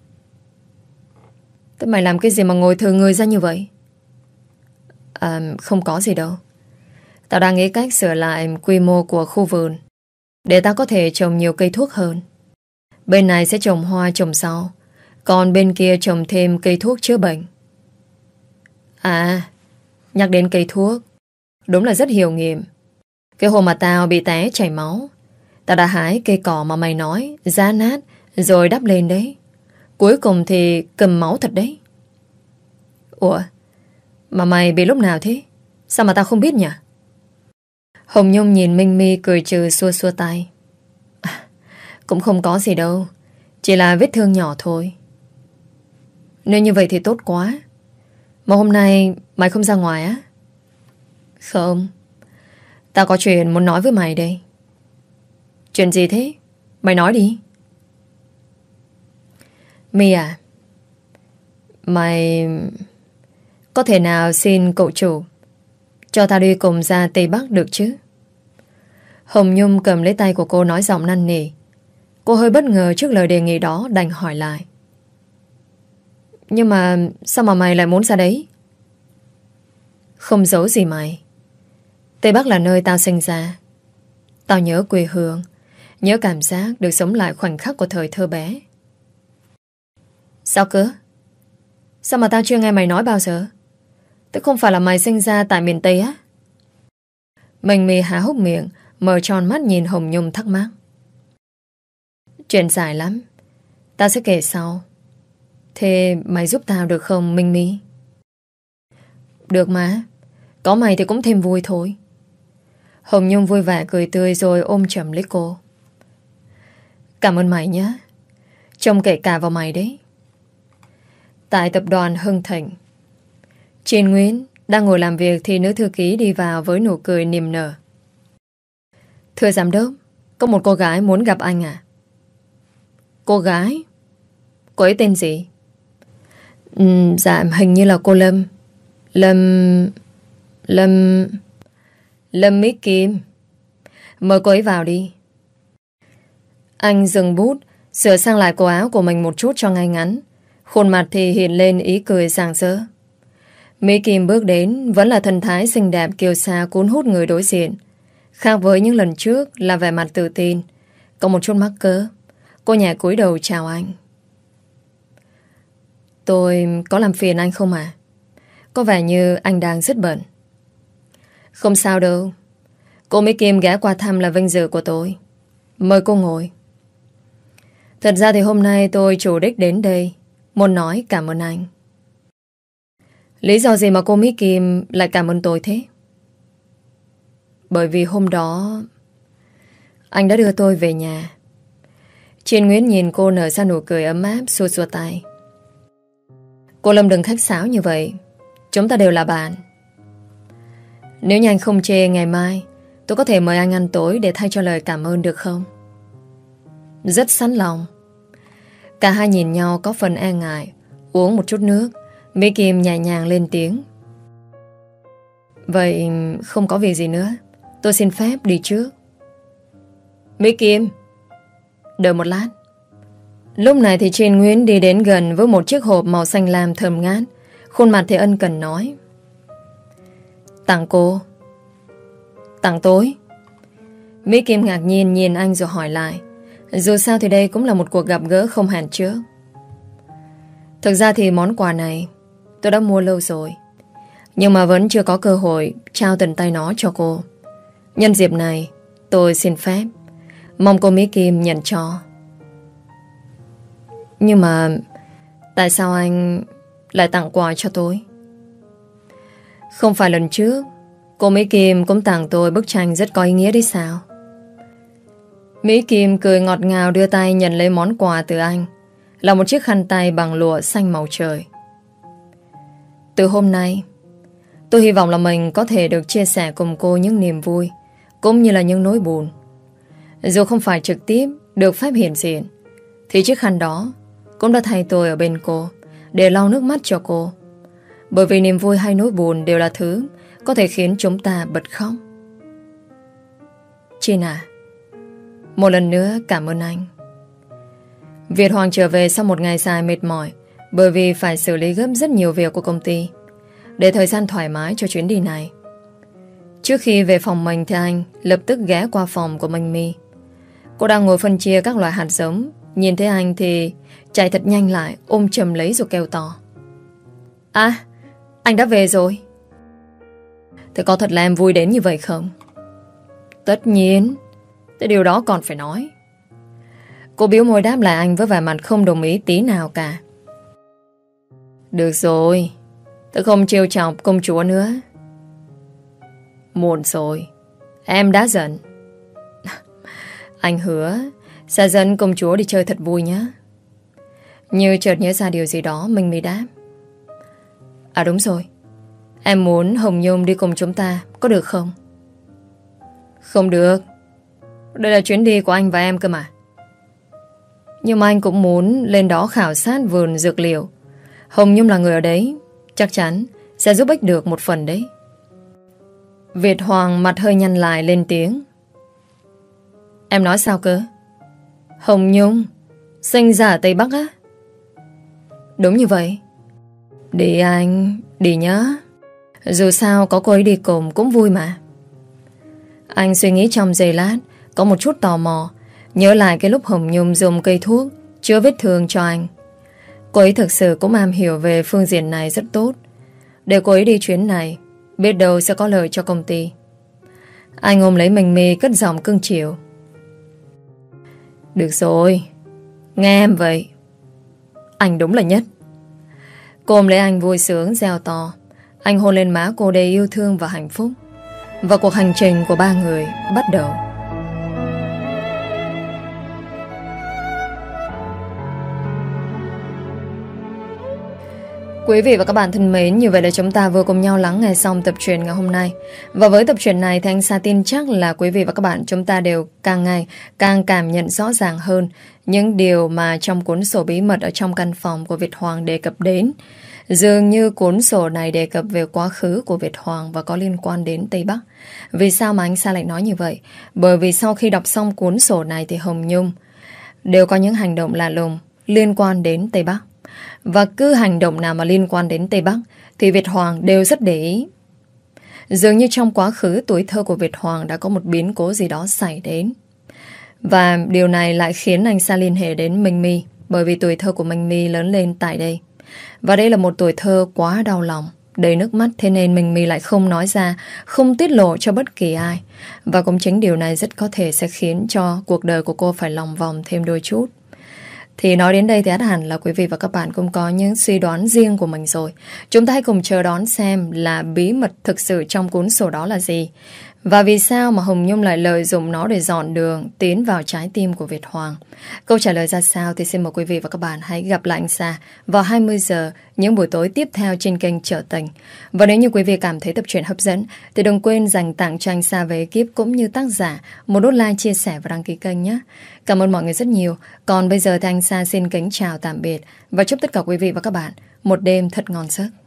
Thế mày làm cái gì mà ngồi thừa người ra như vậy? Không có gì đâu. Tao đang nghĩ cách sửa lại quy mô của khu vườn để tao có thể trồng nhiều cây thuốc hơn. Bên này sẽ trồng hoa trồng rau, còn bên kia trồng thêm cây thuốc chữa bệnh. À, nhắc đến cây thuốc, đúng là rất hiệu nghiệm. Cái hôm mà tao bị té chảy máu, tao đã hái cây cỏ mà mày nói, giá nát, rồi đắp lên đấy. Cuối cùng thì cầm máu thật đấy. Ủa, mà mày bị lúc nào thế? Sao mà tao không biết nhỉ? Hồng Nhung nhìn Minh My cười trừ xua xua tay. Cũng không có gì đâu, chỉ là vết thương nhỏ thôi. Nếu như vậy thì tốt quá. Mà hôm nay mày không ra ngoài á? Không, tao có chuyện muốn nói với mày đây. Chuyện gì thế? Mày nói đi. My à, mày có thể nào xin cậu chủ cho tao đi cùng ra Tây Bắc được chứ? Hồng Nhung cầm lấy tay của cô nói giọng năn nỉ. Cô hơi bất ngờ trước lời đề nghị đó, đành hỏi lại. Nhưng mà sao mà mày lại muốn ra đấy? Không giấu gì mày, Tây Bắc là nơi tao sinh ra. Tao nhớ quê hương, nhớ cảm giác được sống lại khoảnh khắc của thời thơ bé. Sao cơ? Sao mà tao chưa nghe mày nói bao giờ? Tức không phải là mày sinh ra tại miền Tây á? Mình mì há hốc miệng, mở tròn mắt nhìn Hồng Nhung thắc mắc. Chuyện dài lắm, tao sẽ kể sau. Thế mày giúp tao được không Minh My? Được mà, có mày thì cũng thêm vui thôi. Hồng Nhung vui vẻ cười tươi rồi ôm chầm lấy cô. Cảm ơn mày nhé, trông kể cả vào mày đấy. Tại tập đoàn Hưng Thịnh, Triền Nguyễn đang ngồi làm việc thì nữ thư ký đi vào với nụ cười niềm nở. Thưa giám đốc, có một cô gái muốn gặp anh à? Cô gái? Cô ấy tên gì? Dạ hình như là cô Lâm. Lâm Mỹ Kim. Mời cô ấy vào đi. Anh dừng bút, sửa sang lại cổ áo của mình một chút cho ngay ngắn. Khuôn mặt thì hiện lên ý cười rạng rỡ. Mỹ Kim bước đến, vẫn là thần thái xinh đẹp kiêu sa cuốn hút người đối diện. Khác với những lần trước là vẻ mặt tự tin, có một chút mắc cỡ. Cô nhẹ cúi đầu chào anh. Tôi có làm phiền anh không à? Có vẻ như anh đang rất bận. Không sao đâu, cô Mỹ Kim ghé qua thăm là vinh dự của tôi. Mời cô ngồi. Thật ra thì hôm nay tôi chủ đích đến đây muốn nói cảm ơn anh. Lý do gì mà cô Mỹ Kim lại cảm ơn tôi thế? Bởi vì hôm đó anh đã đưa tôi về nhà. Triền Nguyễn nhìn cô nở ra nụ cười ấm áp, xua xua tay. Cô Lâm đừng khách sáo như vậy, chúng ta đều là bạn. Nếu như anh không chê, ngày mai tôi có thể mời anh ăn tối để thay cho lời cảm ơn được không? Rất sẵn lòng. Cả hai nhìn nhau có phần e ngại. Uống một chút nước, Mỹ Kim nhẹ nhàng lên tiếng. Vậy không có việc gì nữa, tôi xin phép đi trước. Mỹ Kim, đợi một lát. Lúc này thì Triền Nguyễn đi đến gần với một chiếc hộp màu xanh lam thơm ngát. Khuôn mặt thì ân cần nói. Tặng cô. Tặng tôi? Mỹ Kim ngạc nhiên nhìn anh rồi hỏi lại. Dù sao thì đây cũng là một cuộc gặp gỡ không hẹn trước. Thực ra thì món quà này tôi đã mua lâu rồi, nhưng mà vẫn chưa có cơ hội trao tận tay nó cho cô. Nhân dịp này tôi xin phép, mong cô Mỹ Kim nhận cho. Nhưng mà tại sao anh lại tặng quà cho tôi? Không phải lần trước cô Mỹ Kim cũng tặng tôi bức tranh rất có ý nghĩa đấy sao? Mỹ Kim cười ngọt ngào đưa tay nhận lấy món quà từ anh. Là một chiếc khăn tay bằng lụa xanh màu trời. Từ hôm nay tôi hy vọng là mình có thể được chia sẻ cùng cô những niềm vui cũng như là những nỗi buồn. Dù không phải trực tiếp được phép hiện diện, thì chiếc khăn đó cũng đã thay tôi ở bên cô để lau nước mắt cho cô. Bởi vì niềm vui hay nỗi buồn đều là thứ có thể khiến chúng ta bật khóc. Chin à, một lần nữa cảm ơn anh. Việt Hoàng trở về sau một ngày dài mệt mỏi, bởi vì phải xử lý gấp rất nhiều việc của công ty, để thời gian thoải mái cho chuyến đi này. Trước khi về phòng mình thì anh lập tức ghé qua phòng của Minh My. Cô đang ngồi phân chia các loại hạt giống. Nhìn thấy anh thì chạy thật nhanh lại, ôm chầm lấy rồi kêu to. À, Anh đã về rồi. Thế có thật là em vui đến như vậy không? Tất nhiên. Thế điều đó còn phải nói. Cô bĩu môi đáp lại anh với vẻ mặt không đồng ý tí nào cả. Được rồi, tôi không trêu chọc công chúa nữa. Muộn rồi, em đã giận. Anh hứa sẽ dẫn công chúa đi chơi thật vui nhé. Như chợt nhớ ra điều gì đó, mình mới đáp. À đúng rồi, em muốn Hồng Nhung đi cùng chúng ta, có được không? Không được. Đây là chuyến đi của anh và em cơ mà. Nhưng mà anh cũng muốn lên đó khảo sát vườn dược liệu. Hồng Nhung là người ở đấy, chắc chắn sẽ giúp ích được một phần đấy. Việt Hoàng mặt hơi nhăn lại lên tiếng. Em nói sao cơ? Hồng Nhung sinh ra ở Tây Bắc á? Đúng như vậy. Đi anh, đi nhớ. Dù sao có cô ấy đi cùng cũng vui mà. Anh suy nghĩ trong giây lát, có một chút tò mò, nhớ lại cái lúc Hồng Nhung dùng cây thuốc chữa vết thương cho anh. Cô ấy thực sự cũng am hiểu về phương diện này rất tốt. Để cô ấy đi chuyến này, biết đâu sẽ có lợi cho công ty. Anh ôm lấy mình mì cất giọng cưng chiều. Được rồi, nghe em vậy. Anh đúng là nhất. Cô ôm lấy anh vui sướng reo to. Anh hôn lên má cô đầy yêu thương và hạnh phúc. Và cuộc hành trình của ba người bắt đầu. Quý vị và các bạn thân mến, như vậy là chúng ta vừa cùng nhau lắng nghe xong tập truyện ngày hôm nay. Và với tập truyện này thì anh Sa tin chắc là quý vị và các bạn chúng ta đều càng ngày càng cảm nhận rõ ràng hơn những điều mà trong cuốn sổ bí mật ở trong căn phòng của Việt Hoàng đề cập đến. Dường như cuốn sổ này đề cập về quá khứ của Việt Hoàng và có liên quan đến Tây Bắc. Vì sao mà anh Sa lại nói như vậy? Bởi vì sau khi đọc xong cuốn sổ này thì Hồng Nhung đều có những hành động lạ lùng liên quan đến Tây Bắc. Và cứ hành động nào mà liên quan đến Tây Bắc thì Việt Hoàng đều rất để ý. Dường như trong quá khứ tuổi thơ của Việt Hoàng đã có một biến cố gì đó xảy đến. Và điều này lại khiến anh Sa liên hệ đến Minh My, bởi vì tuổi thơ của Minh My lớn lên tại đây. Và đây là một tuổi thơ quá đau lòng, đầy nước mắt, thế nên Minh My lại không nói ra, không tiết lộ cho bất kỳ ai. Và cũng chính điều này rất có thể sẽ khiến cho cuộc đời của cô phải lòng vòng thêm đôi chút. Thì nói đến đây thì hẳn là quý vị và các bạn cũng có những suy đoán riêng của mình rồi. Chúng ta hãy cùng chờ đón xem là bí mật thực sự trong cuốn sổ đó là gì. Và vì sao mà Hồng Nhung lại lợi dụng nó để dọn đường tiến vào trái tim của Việt Hoàng. Câu trả lời ra sao thì xin mời quý vị và các bạn hãy gặp lại anh Sa vào 20 giờ những buổi tối tiếp theo trên kênh Trở Tình. Và nếu như quý vị cảm thấy tập truyện hấp dẫn thì đừng quên dành tặng cho anh Sa về ekip cũng như tác giả một nút like, chia sẻ và đăng ký kênh nhé. Cảm ơn mọi người rất nhiều. Còn bây giờ thì anh Sa xin kính chào tạm biệt và chúc tất cả quý vị và các bạn một đêm thật ngon giấc.